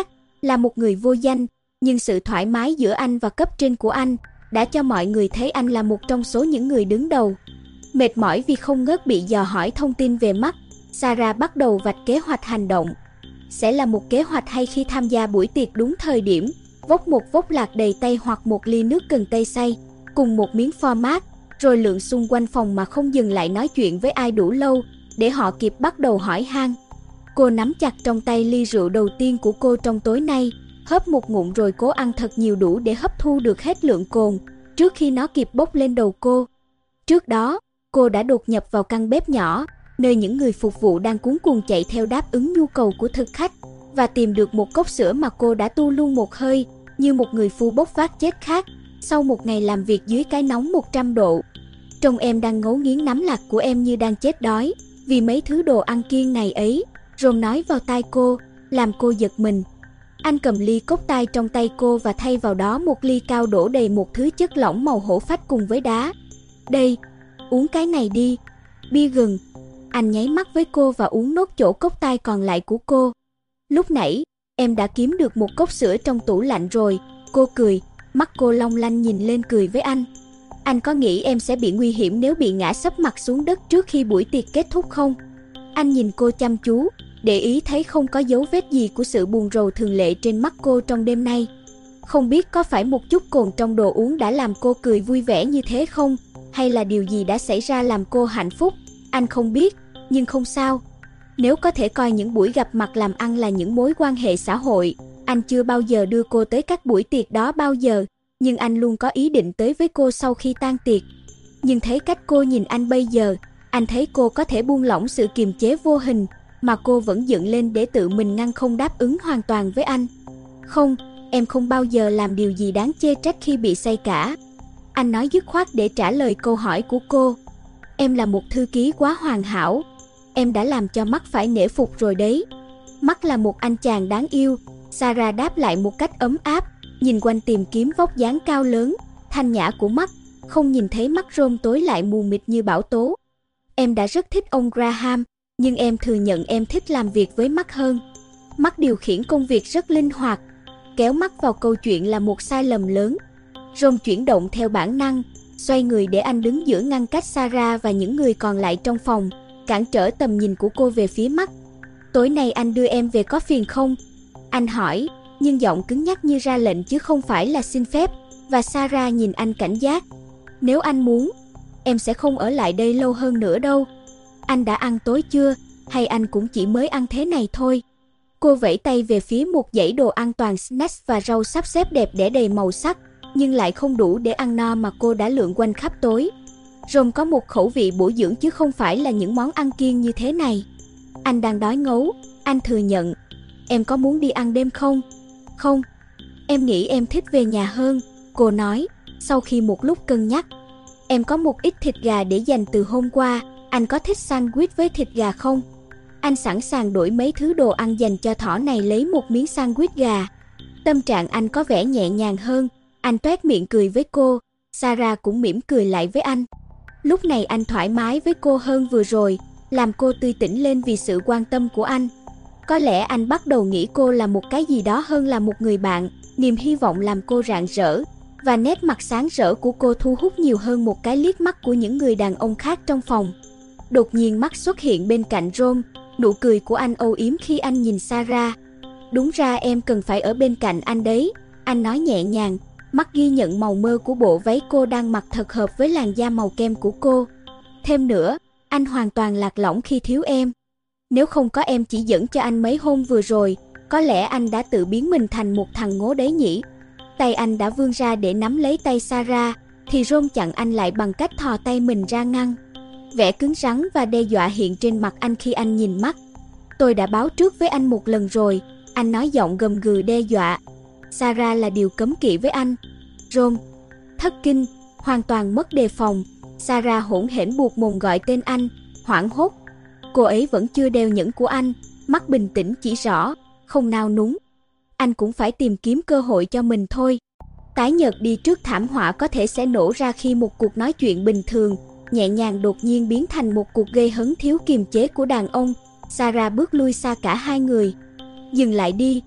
là một người vô danh, nhưng sự thoải mái giữa anh và cấp trên của anh đã cho mọi người thấy anh là một trong số những người đứng đầu. Mệt mỏi vì không ngớt bị dò hỏi thông tin về Mark, Sarah bắt đầu vạch kế hoạch hành động. Sẽ là một kế hoạch hay khi tham gia buổi tiệc đúng thời điểm, vốc một vốc lạc đầy tay hoặc một ly nước cần tây xay, cùng một miếng pho mát, rồi lượn xung quanh phòng mà không dừng lại nói chuyện với ai đủ lâu, để họ kịp bắt đầu hỏi han. Cô nắm chặt trong tay ly rượu đầu tiên của cô trong tối nay, hớp một ngụm rồi cố ăn thật nhiều đủ để hấp thu được hết lượng cồn, trước khi nó kịp bốc lên đầu cô. Trước đó, cô đã đột nhập vào căn bếp nhỏ, nơi những người phục vụ đang cuống cuồng chạy theo đáp ứng nhu cầu của thực khách, và tìm được một cốc sữa mà cô đã tu luôn một hơi, như một người phu bốc vác chết khát, sau một ngày làm việc dưới cái nóng 100 độ. Trông em đang ngấu nghiến nắm lạc của em như đang chết đói, vì mấy thứ đồ ăn kiêng này ấy, Ron nói vào tai cô, làm cô giật mình. Anh cầm ly cốc tai trong tay cô và thay vào đó một ly cao đổ đầy một thứ chất lỏng màu hổ phách cùng với đá. Đây, uống cái này đi, bia gừng. Anh nháy mắt với cô và uống nốt chỗ cốc tai còn lại của cô. Lúc nãy, em đã kiếm được một cốc sữa trong tủ lạnh rồi, cô cười, mắt cô long lanh nhìn lên cười với anh. Anh có nghĩ em sẽ bị nguy hiểm nếu bị ngã sấp mặt xuống đất trước khi buổi tiệc kết thúc không? Anh nhìn cô chăm chú, để ý thấy không có dấu vết gì của sự buồn rầu thường lệ trên mắt cô trong đêm nay. Không biết có phải một chút cồn trong đồ uống đã làm cô cười vui vẻ như thế không? Hay là điều gì đã xảy ra làm cô hạnh phúc? Anh không biết, nhưng không sao. Nếu có thể coi những buổi gặp mặt làm ăn là những mối quan hệ xã hội, anh chưa bao giờ đưa cô tới các buổi tiệc đó bao giờ, nhưng anh luôn có ý định tới với cô sau khi tan tiệc. Nhưng thấy cách cô nhìn anh bây giờ, anh thấy cô có thể buông lỏng sự kiềm chế vô hình, mà cô vẫn dựng lên để tự mình ngăn không đáp ứng hoàn toàn với anh. Không, em không bao giờ làm điều gì đáng chê trách khi bị say cả. Anh nói dứt khoát để trả lời câu hỏi của cô. Em là một thư ký quá hoàn hảo. Em đã làm cho Mark phải nể phục rồi đấy. Mark là một anh chàng đáng yêu, Sarah đáp lại một cách ấm áp, nhìn quanh tìm kiếm vóc dáng cao lớn, thanh nhã của Mark, không nhìn thấy mắt Ron tối lại mù mịt như bão tố. Em đã rất thích ông Graham, nhưng em thừa nhận em thích làm việc với Mark hơn. Mark điều khiển công việc rất linh hoạt, kéo Mark vào câu chuyện là một sai lầm lớn. Ron chuyển động theo bản năng, xoay người để anh đứng giữa ngăn cách Sarah và những người còn lại trong phòng, cản trở tầm nhìn của cô về phía Mark. Tối nay anh đưa em về có phiền không? Anh hỏi, nhưng giọng cứng nhắc như ra lệnh chứ không phải là xin phép, và Sarah nhìn anh cảnh giác. Nếu anh muốn, em sẽ không ở lại đây lâu hơn nữa đâu. Anh đã ăn tối chưa, hay anh cũng chỉ mới ăn thế này thôi? Cô vẫy tay về phía một dãy đồ ăn toàn snacks và rau sắp xếp đẹp đẽ đầy màu sắc, nhưng lại không đủ để ăn no mà cô đã lượn quanh khắp tối. Ron có một khẩu vị bổ dưỡng chứ không phải là những món ăn kiêng như thế này. Anh đang đói ngấu, anh thừa nhận. Em có muốn đi ăn đêm không? Không, em nghĩ em thích về nhà hơn, cô nói, sau khi một lúc cân nhắc. Em có một ít thịt gà để dành từ hôm qua, anh có thích sandwich với thịt gà không? Anh sẵn sàng đổi mấy thứ đồ ăn dành cho thỏ này lấy một miếng sandwich gà. Tâm trạng anh có vẻ nhẹ nhàng hơn, anh toét miệng cười với cô, Sarah cũng mỉm cười lại với anh. Lúc này anh thoải mái với cô hơn vừa rồi, làm cô tươi tỉnh lên vì sự quan tâm của anh. Có lẽ anh bắt đầu nghĩ cô là một cái gì đó hơn là một người bạn, niềm hy vọng làm cô rạng rỡ, và nét mặt sáng rỡ của cô thu hút nhiều hơn một cái liếc mắt của những người đàn ông khác trong phòng. Đột nhiên Mark xuất hiện bên cạnh Ron, nụ cười của anh âu yếm khi anh nhìn Sarah. Đúng ra em cần phải ở bên cạnh anh đấy, anh nói nhẹ nhàng. Mark ghi nhận màu mơ của bộ váy cô đang mặc thật hợp với làn da màu kem của cô. Thêm nữa, anh hoàn toàn lạc lõng khi thiếu em. Nếu không có em chỉ dẫn cho anh mấy hôm vừa rồi, có lẽ anh đã tự biến mình thành một thằng ngố đấy nhỉ. Tay anh đã vươn ra để nắm lấy tay Sarah, thì Ron chặn anh lại bằng cách thò tay mình ra ngăn. Vẻ cứng rắn và đe dọa hiện trên mặt anh khi anh nhìn Mark. Tôi đã báo trước với anh một lần rồi, anh nói giọng gầm gừ đe dọa. Sarah là điều cấm kỵ với anh. Ron, thất kinh, hoàn toàn mất đề phòng, Sarah hỗn hển buộc mồm gọi tên anh, hoảng hốt. Cô ấy vẫn chưa đeo nhẫn của anh, mắt bình tĩnh chỉ rõ, không nao núng. Anh cũng phải tìm kiếm cơ hội cho mình thôi. Tái nhợt đi trước thảm họa có thể sẽ nổ ra khi một cuộc nói chuyện bình thường, nhẹ nhàng đột nhiên biến thành một cuộc gây hấn thiếu kiềm chế của đàn ông. Sarah bước lui xa cả hai người. Dừng lại đi.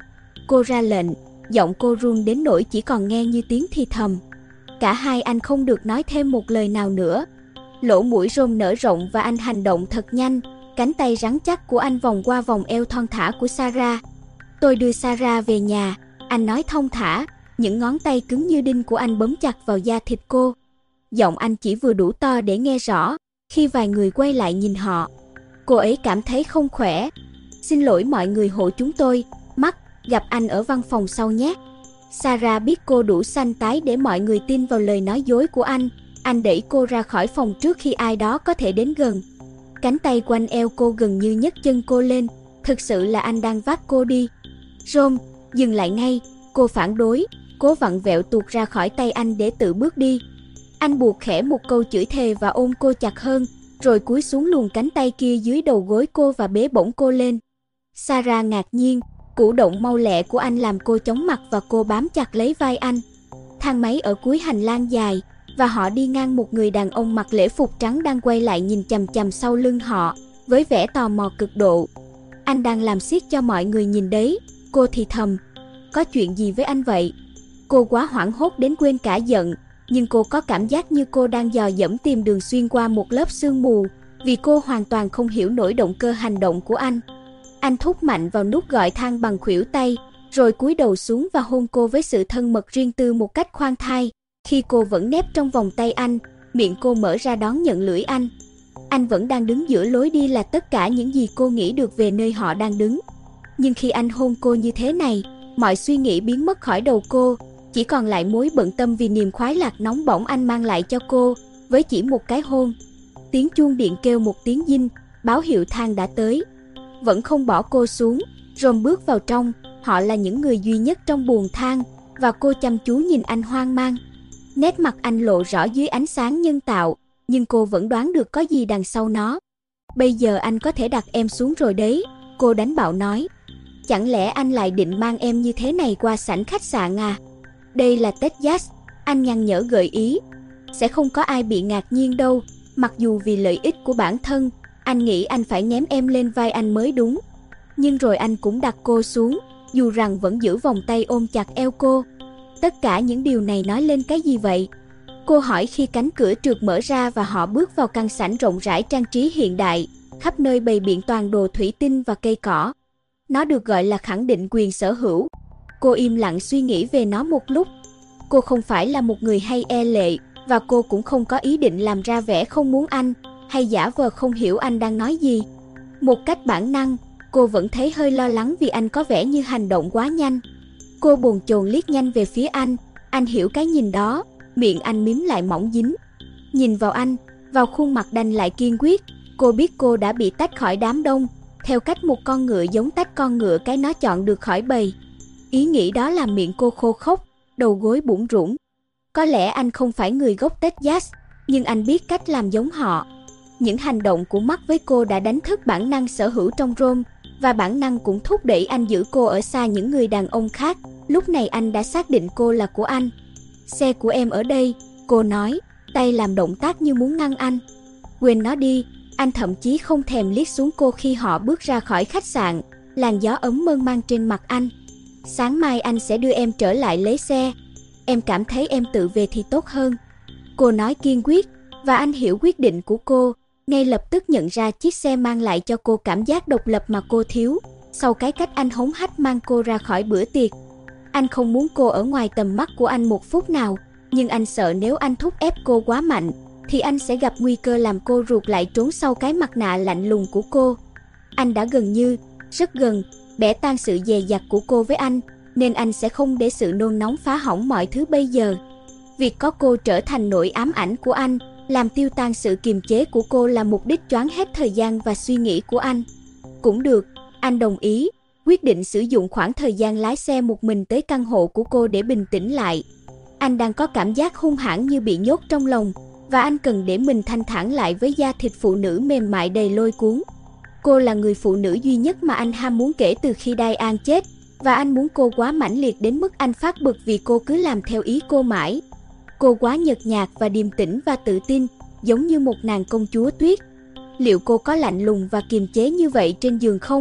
Cô ra lệnh, giọng cô run đến nỗi chỉ còn nghe như tiếng thì thầm. Cả hai anh không được nói thêm một lời nào nữa. Lỗ mũi Rom nở rộng và anh hành động thật nhanh. Cánh tay rắn chắc của anh vòng qua vòng eo thon thả của Sarah. Tôi đưa Sarah về nhà, anh nói thong thả. Những ngón tay cứng như đinh của anh bấm chặt vào da thịt cô. Giọng anh chỉ vừa đủ to để nghe rõ. Khi vài người quay lại nhìn họ, cô ấy cảm thấy không khỏe. Xin lỗi mọi người hộ chúng tôi, Mark, gặp anh ở văn phòng sau nhé. Sarah biết cô đủ xanh tái để mọi người tin vào lời nói dối của anh. Anh đẩy cô ra khỏi phòng trước khi ai đó có thể đến gần. Cánh tay quanh eo cô gần như nhấc chân cô lên. Thực sự là anh đang vác cô đi. Rom, dừng lại ngay, cô phản đối. Cố vặn vẹo tuột ra khỏi tay anh để tự bước đi. Anh buột khẽ một câu chửi thề và ôm cô chặt hơn, rồi cúi xuống luồn cánh tay kia dưới đầu gối cô và bế bổng cô lên. Sarah ngạc nhiên, cử động mau lẹ của anh làm cô chóng mặt và cô bám chặt lấy vai anh. Thang máy ở cuối hành lang dài, và họ đi ngang một người đàn ông mặc lễ phục trắng đang quay lại nhìn chằm chằm sau lưng họ, với vẻ tò mò cực độ. Anh đang làm xiết cho mọi người nhìn đấy, cô thì thầm. Có chuyện gì với anh vậy? Cô quá hoảng hốt đến quên cả giận, nhưng cô có cảm giác như cô đang dò dẫm tìm đường xuyên qua một lớp sương mù, vì cô hoàn toàn không hiểu nổi động cơ hành động của anh. Anh thúc mạnh vào nút gọi thang bằng khuỷu tay, rồi cúi đầu xuống và hôn cô với sự thân mật riêng tư một cách khoan thai. Khi cô vẫn nép trong vòng tay anh, miệng cô mở ra đón nhận lưỡi anh. Anh vẫn đang đứng giữa lối đi là tất cả những gì cô nghĩ được về nơi họ đang đứng. Nhưng khi anh hôn cô như thế này, mọi suy nghĩ biến mất khỏi đầu cô, chỉ còn lại mối bận tâm vì niềm khoái lạc nóng bỏng anh mang lại cho cô, với chỉ một cái hôn. Tiếng chuông điện kêu một tiếng dinh, báo hiệu thang đã tới. Vẫn không bỏ cô xuống, Rom bước vào trong, họ là những người duy nhất trong buồng thang, và cô chăm chú nhìn anh hoang mang. Nét mặt anh lộ rõ dưới ánh sáng nhân tạo, nhưng cô vẫn đoán được có gì đằng sau nó. Bây giờ anh có thể đặt em xuống rồi đấy, cô đánh bạo nói. Chẳng lẽ anh lại định mang em như thế này qua sảnh khách sạn à? Đây là Texas, anh nhăn nhở gợi ý. Sẽ không có ai bị ngạc nhiên đâu, mặc dù vì lợi ích của bản thân, anh nghĩ anh phải ném em lên vai anh mới đúng. Nhưng rồi anh cũng đặt cô xuống, dù rằng vẫn giữ vòng tay ôm chặt eo cô. Tất cả những điều này nói lên cái gì vậy? Cô hỏi khi cánh cửa trượt mở ra và họ bước vào căn sảnh rộng rãi trang trí hiện đại, khắp nơi bày biện toàn đồ thủy tinh và cây cỏ. Nó được gọi là khẳng định quyền sở hữu. Cô im lặng suy nghĩ về nó một lúc. Cô không phải là một người hay e lệ, và cô cũng không có ý định làm ra vẻ không muốn anh, hay giả vờ không hiểu anh đang nói gì. Một cách bản năng, cô vẫn thấy hơi lo lắng vì anh có vẻ như hành động quá nhanh. Cô bồn chồn liếc nhanh về phía anh hiểu cái nhìn đó, miệng anh mím lại mỏng dính. Nhìn vào anh, vào khuôn mặt đanh lại kiên quyết, cô biết cô đã bị tách khỏi đám đông, theo cách một con ngựa giống tách con ngựa cái nó chọn được khỏi bầy. Ý nghĩ đó làm miệng cô khô khốc, đầu gối bủn rủn. Có lẽ anh không phải người gốc Texas, nhưng anh biết cách làm giống họ. Những hành động của Mark với cô đã đánh thức bản năng sở hữu trong Rom, và bản năng cũng thúc đẩy anh giữ cô ở xa những người đàn ông khác. Lúc này anh đã xác định cô là của anh. Xe của em ở đây, cô nói, tay làm động tác như muốn ngăn anh. Quên nó đi, anh thậm chí không thèm liếc xuống cô khi họ bước ra khỏi khách sạn, làn gió ấm mơn man trên mặt anh. Sáng mai anh sẽ đưa em trở lại lấy xe. Em cảm thấy em tự về thì tốt hơn. Cô nói kiên quyết, và anh hiểu quyết định của cô, ngay lập tức nhận ra chiếc xe mang lại cho cô cảm giác độc lập mà cô thiếu, sau cái cách anh hống hách mang cô ra khỏi bữa tiệc. Anh không muốn cô ở ngoài tầm mắt của anh một phút nào, nhưng anh sợ nếu anh thúc ép cô quá mạnh, thì anh sẽ gặp nguy cơ làm cô rụt lại trốn sau cái mặt nạ lạnh lùng của cô. Anh đã gần như, rất gần, bẻ tan sự dè dặt của cô với anh, nên anh sẽ không để sự nôn nóng phá hỏng mọi thứ bây giờ. Việc có cô trở thành nỗi ám ảnh của anh, làm tiêu tan sự kiềm chế của cô là mục đích choán hết thời gian và suy nghĩ của anh. Cũng được, anh đồng ý, quyết định sử dụng khoảng thời gian lái xe một mình tới căn hộ của cô để bình tĩnh lại. Anh đang có cảm giác hung hãn như bị nhốt trong lòng, và anh cần để mình thanh thản lại với da thịt phụ nữ mềm mại đầy lôi cuốn. Cô là người phụ nữ duy nhất mà anh ham muốn kể từ khi Diane chết, và anh muốn cô quá mãnh liệt đến mức anh phát bực vì cô cứ làm theo ý cô mãi. Cô quá nhợt nhạt và điềm tĩnh và tự tin, giống như một nàng công chúa tuyết. Liệu cô có lạnh lùng và kiềm chế như vậy trên giường không?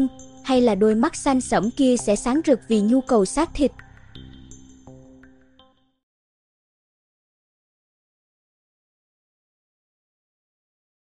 hay là đôi mắt xanh sẫm kia sẽ sáng rực vì nhu cầu xác thịt.